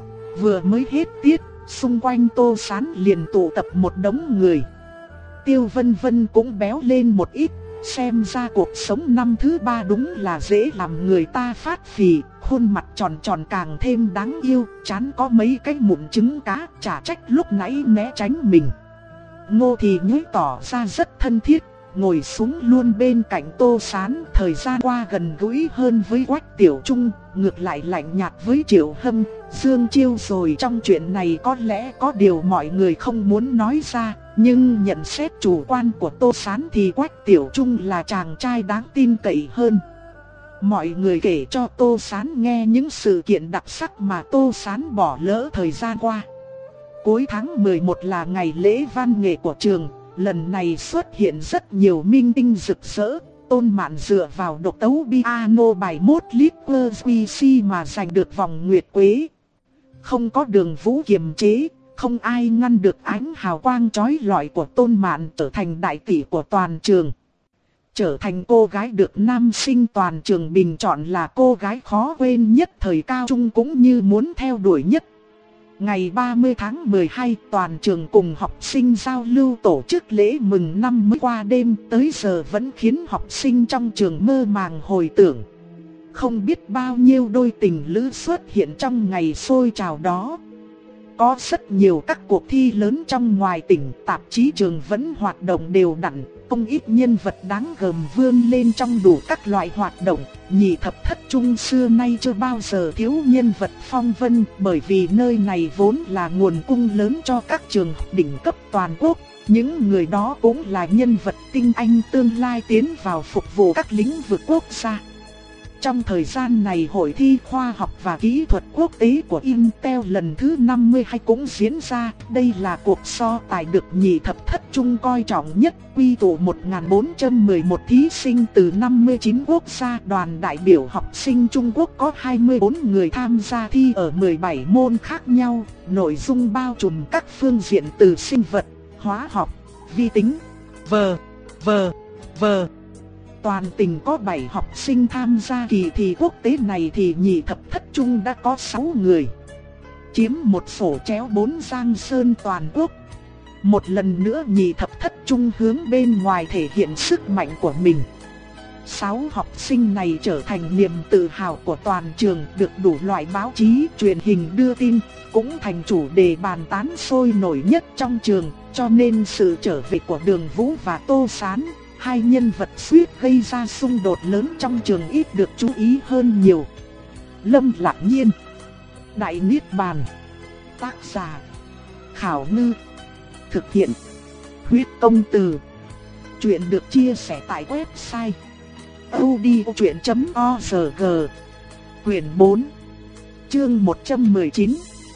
Vừa mới hết tiết, xung quanh Tô Sán liền tụ tập một đống người. Tiêu Vân Vân cũng béo lên một ít, xem ra cuộc sống năm thứ ba đúng là dễ làm người ta phát phì, khuôn mặt tròn tròn càng thêm đáng yêu, trán có mấy cái mụn trứng cá, chả trách lúc nãy né tránh mình. Ngô thì nhếch tỏ ra rất thân thiết, ngồi xuống luôn bên cạnh Tô Sán, thời gian qua gần gũi hơn với Quách Tiểu Trung, ngược lại lạnh nhạt với Triệu Hâm, Dương Chiêu rồi. Trong chuyện này có lẽ có điều mọi người không muốn nói ra, nhưng nhận xét chủ quan của Tô Sán thì Quách Tiểu Trung là chàng trai đáng tin cậy hơn. Mọi người kể cho Tô Sán nghe những sự kiện đặc sắc mà Tô Sán bỏ lỡ thời gian qua. Cuối tháng mười một là ngày lễ văn nghệ của trường. Lần này xuất hiện rất nhiều minh tinh rực rỡ. Tôn Mạn dựa vào độc tấu piano bài mốt Liquor quy xê mà giành được vòng nguyệt quế. Không có Đường Vũ kiềm chế, không ai ngăn được ánh hào quang chói lọi của Tôn Mạn trở thành đại tỷ của toàn trường. Trở thành cô gái được nam sinh toàn trường bình chọn là cô gái khó quên nhất thời cao trung cũng như muốn theo đuổi nhất. Ngày ba mươi tháng mười hai, toàn trường cùng học sinh giao lưu tổ chức lễ mừng năm mới qua đêm, tới giờ vẫn khiến học sinh trong trường mơ màng hồi tưởng. Không biết bao nhiêu đôi tình lữ xuất hiện trong ngày sôi trào đó. Có rất nhiều các cuộc thi lớn trong ngoài tỉnh, tạp chí trường vẫn hoạt động đều đặn, không ít nhân vật đáng gờm vươn lên trong đủ các loại hoạt động. Nhị thập thất trung xưa nay chưa bao giờ thiếu nhân vật phong vân, bởi vì nơi này vốn là nguồn cung lớn cho các trường đỉnh cấp toàn quốc. Những người đó cũng là nhân vật tinh anh tương lai tiến vào phục vụ các lĩnh vực quốc gia. Trong thời gian này, hội thi khoa học và kỹ thuật quốc tế của Intel lần thứ năm mươi hai cũng diễn ra. Đây là cuộc so tài được nhị thập thất trung coi trọng nhất, quy tụ một nghìn bốn trăm mười một thí sinh từ năm mươi chín quốc gia. Đoàn đại biểu học sinh Trung Quốc có hai mươi bốn người tham gia thi ở mười bảy môn khác nhau. Nội dung bao trùm các phương diện từ sinh vật, hóa học, vi tính, vờ, vờ, vờ. Toàn tỉnh có bảy học sinh tham gia kỳ thi quốc tế này thì nhị thập thất trung đã có sáu người, chiếm một sổ chéo bốn giang sơn toàn quốc. Một lần nữa nhị thập thất trung hướng bên ngoài thể hiện sức mạnh của mình. Sáu học sinh này trở thành niềm tự hào của toàn trường, được đủ loại báo chí, truyền hình đưa tin, cũng thành chủ đề bàn tán sôi nổi nhất trong trường, cho nên sự trở về của Đường Vũ và Tô Sán, hai nhân vật suýt gây ra xung đột lớn trong trường ít được chú ý hơn nhiều. Lâm Lạc Nhiên. Đại Niết Bàn. Tác giả Khảo Ngư. Thực hiện Huyết Công Từ. Chuyện được chia sẻ tại website audiochuyện chấm org. Quyển bốn. Chương một trăm mười chín.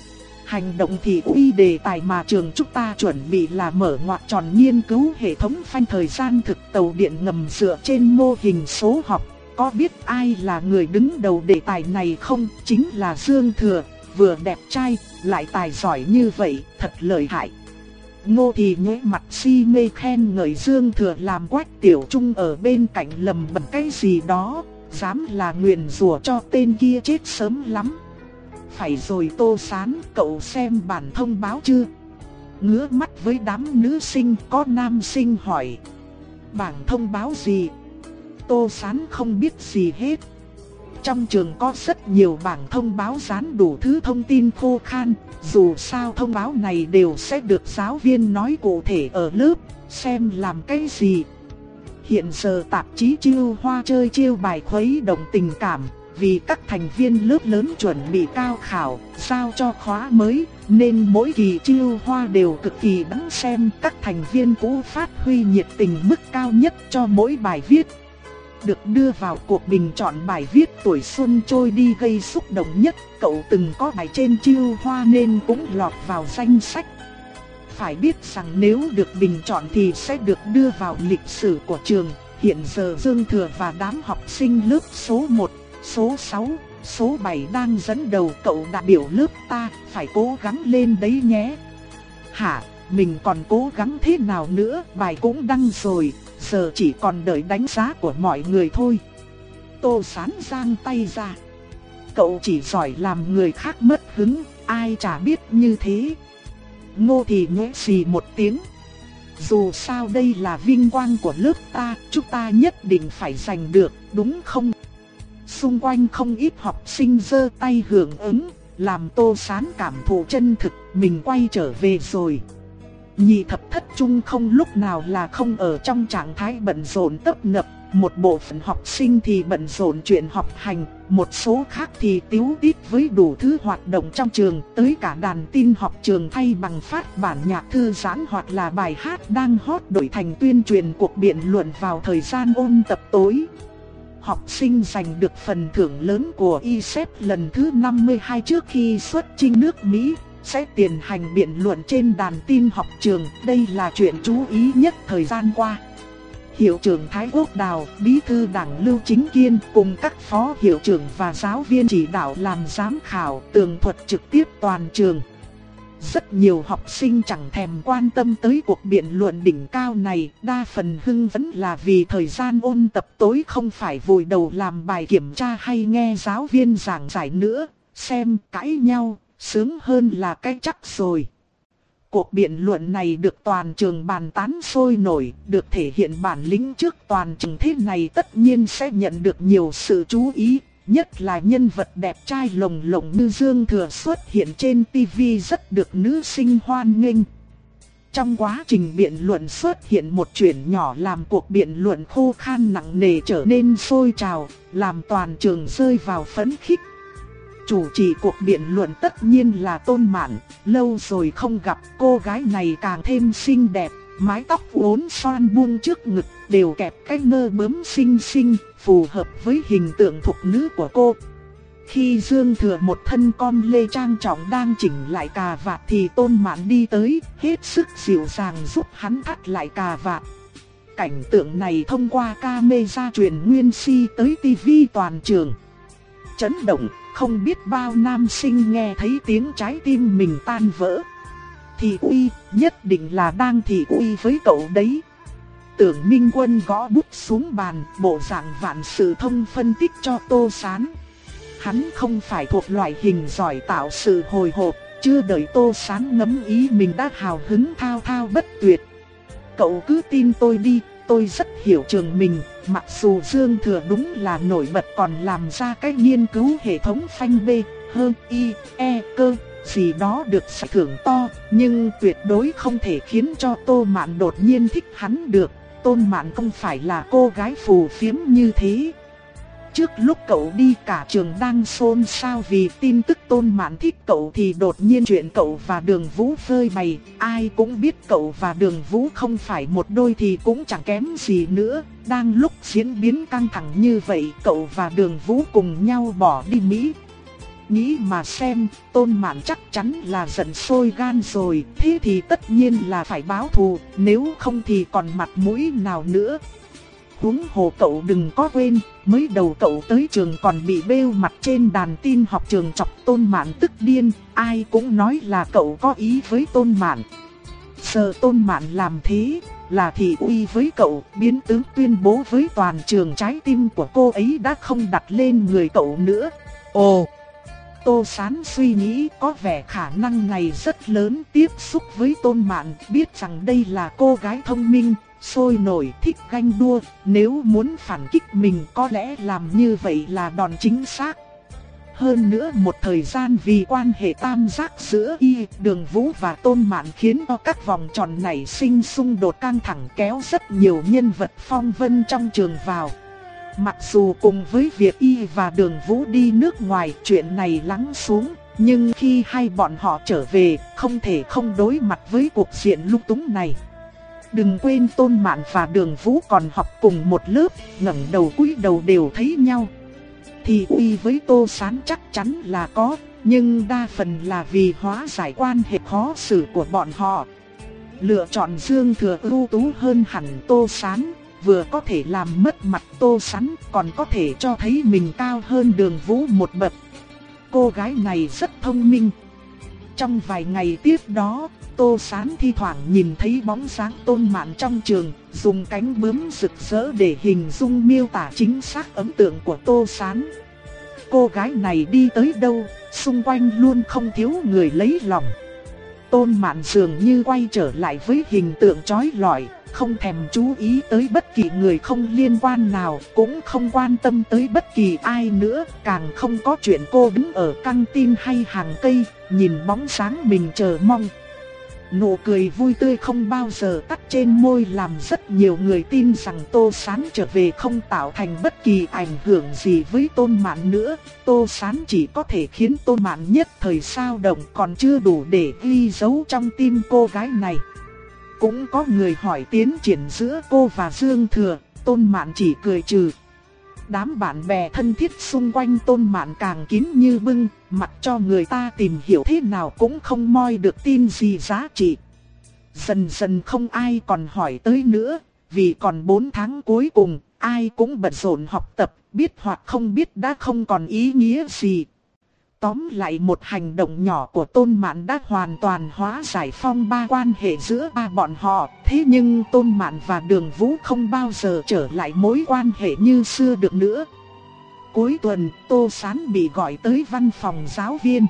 Hành động thị uy. Đề tài mà trường chúng ta chuẩn bị là mở ngoặc tròn nghiên cứu hệ thống phanh thời gian thực tàu điện ngầm dựa trên mô hình số học. Có biết ai là người đứng đầu đề tài này không? Chính là Dương Thừa, vừa đẹp trai, lại tài giỏi như vậy, thật lợi hại. Ngô Thì nhoé mặt si mê khen ngợi Dương Thừa, làm Quách Tiểu Trung ở bên cạnh lầm bầm cái gì đó, dám là nguyền rủa cho tên kia chết sớm lắm. Phải rồi Tô Sán, cậu xem bản thông báo chưa? Ngứa mắt với đám nữ sinh, có nam sinh hỏi. Bản thông báo gì? Tô Sán không biết gì hết. Trong trường có rất nhiều bảng thông báo dán đủ thứ thông tin khô khan, dù sao thông báo này đều sẽ được giáo viên nói cụ thể ở lớp, xem làm cái gì. Hiện giờ tạp chí Chiêu Hoa chơi chiêu bài khuấy động tình cảm, vì các thành viên lớp lớn chuẩn bị cao khảo, sao cho khóa mới, nên mỗi kỳ Chiêu Hoa đều cực kỳ đáng xem. Các thành viên cũ phát huy nhiệt tình mức cao nhất cho mỗi bài viết. Được đưa vào cuộc bình chọn bài viết tuổi xuân trôi đi gây xúc động nhất, cậu từng có bài trên Chiêu Hoa nên cũng lọt vào danh sách. Phải biết rằng nếu được bình chọn thì sẽ được đưa vào lịch sử của trường. Hiện giờ Dương Thừa và đám học sinh lớp số một, số sáu, số bảy đang dẫn đầu, cậu đại biểu lớp ta, phải cố gắng lên đấy nhé. Hả, mình còn cố gắng thế nào nữa, bài cũng đăng rồi, giờ chỉ còn đợi đánh giá của mọi người thôi. Tô Sán giang tay ra. Cậu chỉ giỏi làm người khác mất hứng, ai chả biết như thế. Ngô Thì nhếch xì một tiếng. Dù sao đây là vinh quang của lớp ta, chúng ta nhất định phải giành được, đúng không? Xung quanh không ít học sinh giơ tay hưởng ứng, làm Tô Sán cảm thụ chân thực, mình quay trở về rồi. Nhị thập thất trung không lúc nào là không ở trong trạng thái bận rộn tấp nập, một bộ phận học sinh thì bận rộn chuyện học hành, một số khác thì tíu tít với đủ thứ hoạt động trong trường, tới cả đàn tin học trường thay bằng phát bản nhạc thư giãn hoặc là bài hát đang hot đổi thành tuyên truyền cuộc biện luận vào thời gian ôn tập tối. Học sinh giành được phần thưởng lớn của i xê e pê lần thứ năm mươi hai trước khi xuất chinh nước Mỹ, sẽ tiến hành biện luận trên đàn tin học trường, đây là chuyện chú ý nhất thời gian qua. Hiệu trưởng Thái Quốc Đào, bí thư đảng Lưu Chính Kiên cùng các phó hiệu trưởng và giáo viên chỉ đạo làm giám khảo, tường thuật trực tiếp toàn trường. Rất nhiều học sinh chẳng thèm quan tâm tới cuộc biện luận đỉnh cao này, đa phần hưng phấn là vì thời gian ôn tập tối không phải vùi đầu làm bài kiểm tra hay nghe giáo viên giảng giải nữa, xem cãi nhau, sướng hơn là cái chắc rồi. Cuộc biện luận này được toàn trường bàn tán sôi nổi, được thể hiện bản lĩnh trước toàn trường thế này tất nhiên sẽ nhận được nhiều sự chú ý. Nhất là nhân vật đẹp trai lồng lộng như Dương Thừa xuất hiện trên ti vi rất được nữ sinh hoan nghênh. Trong quá trình biện luận xuất hiện một chuyện nhỏ làm cuộc biện luận khô khan nặng nề trở nên sôi trào, làm toàn trường rơi vào phấn khích. Chủ trì cuộc biện luận tất nhiên là Tôn Mạn, lâu rồi không gặp, cô gái này càng thêm xinh đẹp, mái tóc uốn xoăn buông trước ngực, đều kẹp cái nơ bướm xinh xinh, phù hợp với hình tượng thục nữ của cô. Khi Dương Thừa một thân con lê trang trọng đang chỉnh lại cà vạt thì Tôn Mạn đi tới, hết sức dịu dàng giúp hắn thắt lại cà vạt. Cảnh tượng này thông qua camera truyền nguyên si tới ti vi toàn trường. Chấn động, không biết bao nam sinh nghe thấy tiếng trái tim mình tan vỡ. Thị uy, nhất định là đang thị uy với cậu đấy. Tưởng Minh Quân gõ bút xuống bàn, bộ dạng vạn sự thông phân tích cho Tô Sán. Hắn không phải thuộc loại hình giỏi tạo sự hồi hộp, chưa đợi Tô Sán ngẫm ý mình đã hào hứng thao thao bất tuyệt. Cậu cứ tin tôi đi, tôi rất hiểu trường mình, mặc dù Dương Thừa đúng là nổi bật còn làm ra cái nghiên cứu hệ thống phanh B, hơn I, E, cơ, gì đó được giải thưởng to, nhưng tuyệt đối không thể khiến cho Tô Mạn đột nhiên thích hắn được. Tôn Mạn không phải là cô gái phù phiếm như thế. Trước lúc cậu đi cả trường đang xôn xao vì tin tức Tôn Mạn thích cậu thì đột nhiên chuyện cậu và Đường Vũ phơi bày. Ai cũng biết cậu và Đường Vũ không phải một đôi thì cũng chẳng kém gì nữa. Đang lúc diễn biến căng thẳng như vậy, cậu và Đường Vũ cùng nhau bỏ đi Mỹ. Nghĩ mà xem, Tôn Mạn chắc chắn là giận sôi gan rồi, thế thì tất nhiên là phải báo thù, nếu không thì còn mặt mũi nào nữa. Huống hồ cậu đừng có quên, mới đầu cậu tới trường còn bị bêu mặt trên đàn tin học trường chọc Tôn Mạn tức điên, ai cũng nói là cậu có ý với Tôn Mạn. Giờ Tôn Mạn làm thế, là thị uy với cậu, biến tướng tuyên bố với toàn trường trái tim của cô ấy đã không đặt lên người cậu nữa. Ồ! Tô Sán suy nghĩ có vẻ khả năng này rất lớn, tiếp xúc với Tôn Mạn, biết rằng đây là cô gái thông minh, sôi nổi, thích ganh đua, nếu muốn phản kích mình có lẽ làm như vậy là đòn chính xác. Hơn nữa một thời gian vì quan hệ tam giác giữa Y, Đường Vũ và Tôn Mạn khiến cho các vòng tròn này sinh xung đột căng thẳng, kéo rất nhiều nhân vật phong vân trong trường vào. Mặc dù cùng với việc Y và Đường Vũ đi nước ngoài chuyện này lắng xuống, nhưng khi hai bọn họ trở về, không thể không đối mặt với cuộc diện lung túng này. Đừng quên Tôn Mạn và Đường Vũ còn học cùng một lớp, ngẩng đầu cúi đầu đều thấy nhau. Thì uy với Tô Sán chắc chắn là có, nhưng đa phần là vì hóa giải quan hệ khó xử của bọn họ. Lựa chọn Dương Thừa ưu tú hơn hẳn Tô Sán, vừa có thể làm mất mặt Tô Sán, còn có thể cho thấy mình cao hơn Đường Vũ một bậc. Cô gái này rất thông minh. Trong vài ngày tiếp đó, Tô Sán thi thoảng nhìn thấy bóng dáng Tôn Mạn trong trường, dùng cánh bướm rực rỡ để hình dung miêu tả chính xác ấn tượng của Tô Sán. Cô gái này đi tới đâu, xung quanh luôn không thiếu người lấy lòng. Tôn Mạn dường như quay trở lại với hình tượng chói lọi, không thèm chú ý tới bất kỳ người không liên quan nào, cũng không quan tâm tới bất kỳ ai nữa, càng không có chuyện cô đứng ở căng tin hay hàng cây, nhìn bóng dáng mình chờ mong. Nụ cười vui tươi không bao giờ tắt trên môi làm rất nhiều người tin rằng Tô Sán trở về không tạo thành bất kỳ ảnh hưởng gì với Tôn Mạn nữa. Tô Sán chỉ có thể khiến Tôn Mạn nhất thời sao động, còn chưa đủ để ghi dấu trong tim cô gái này. Cũng có người hỏi tiến triển giữa cô và Dương Thừa, Tôn Mạn chỉ cười trừ. Đám bạn bè thân thiết xung quanh Tôn Mạn càng kín như bưng, mặc cho người ta tìm hiểu thế nào cũng không moi được tin gì giá trị. Dần dần không ai còn hỏi tới nữa, vì còn bốn tháng cuối cùng, ai cũng bận rộn học tập, biết hoặc không biết đã không còn ý nghĩa gì. Tóm lại một hành động nhỏ của Tôn Mạn đã hoàn toàn hóa giải phong ba quan hệ giữa ba bọn họ. Thế nhưng Tôn Mạn và Đường Vũ không bao giờ trở lại mối quan hệ như xưa được nữa. Cuối tuần, Tô Sán bị gọi tới văn phòng giáo viên.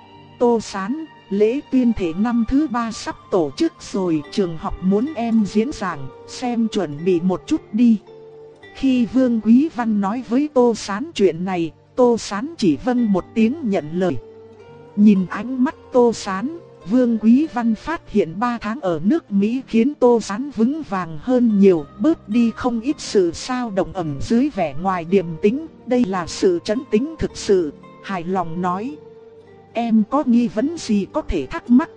Tô Sán, lễ tuyên thệ năm thứ ba sắp tổ chức rồi, trường học muốn em diễn giảng, xem chuẩn bị một chút đi. Khi Vương Quý Văn nói với Tô Sán chuyện này, Tô Sán chỉ vâng một tiếng nhận lời. Nhìn ánh mắt Tô Sán, Vương Quý Văn phát hiện ba tháng ở nước Mỹ khiến Tô Sán vững vàng hơn nhiều, bớt đi không ít sự sao động ẩn dưới vẻ ngoài điềm tĩnh. Đây là sự trấn tĩnh thực sự, hài lòng nói. Em có nghi vấn gì có thể thắc mắc?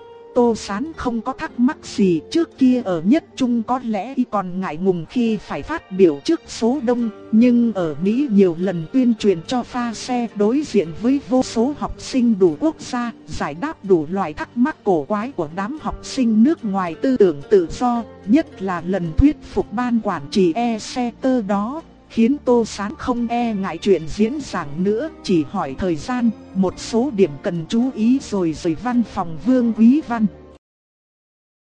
Tô Sán không có thắc mắc gì, trước kia ở Nhất Trung có lẽ y còn ngại ngùng khi phải phát biểu trước số đông, nhưng ở Mỹ nhiều lần tuyên truyền cho pha xe đối diện với vô số học sinh đủ quốc gia, giải đáp đủ loại thắc mắc cổ quái của đám học sinh nước ngoài tư tưởng tự do, nhất là lần thuyết phục ban quản trị E-Center đó, khiến Tô Sán không e ngại chuyện diễn giảng nữa, chỉ hỏi thời gian, một số điểm cần chú ý rồi rời văn phòng Vương Quý Văn.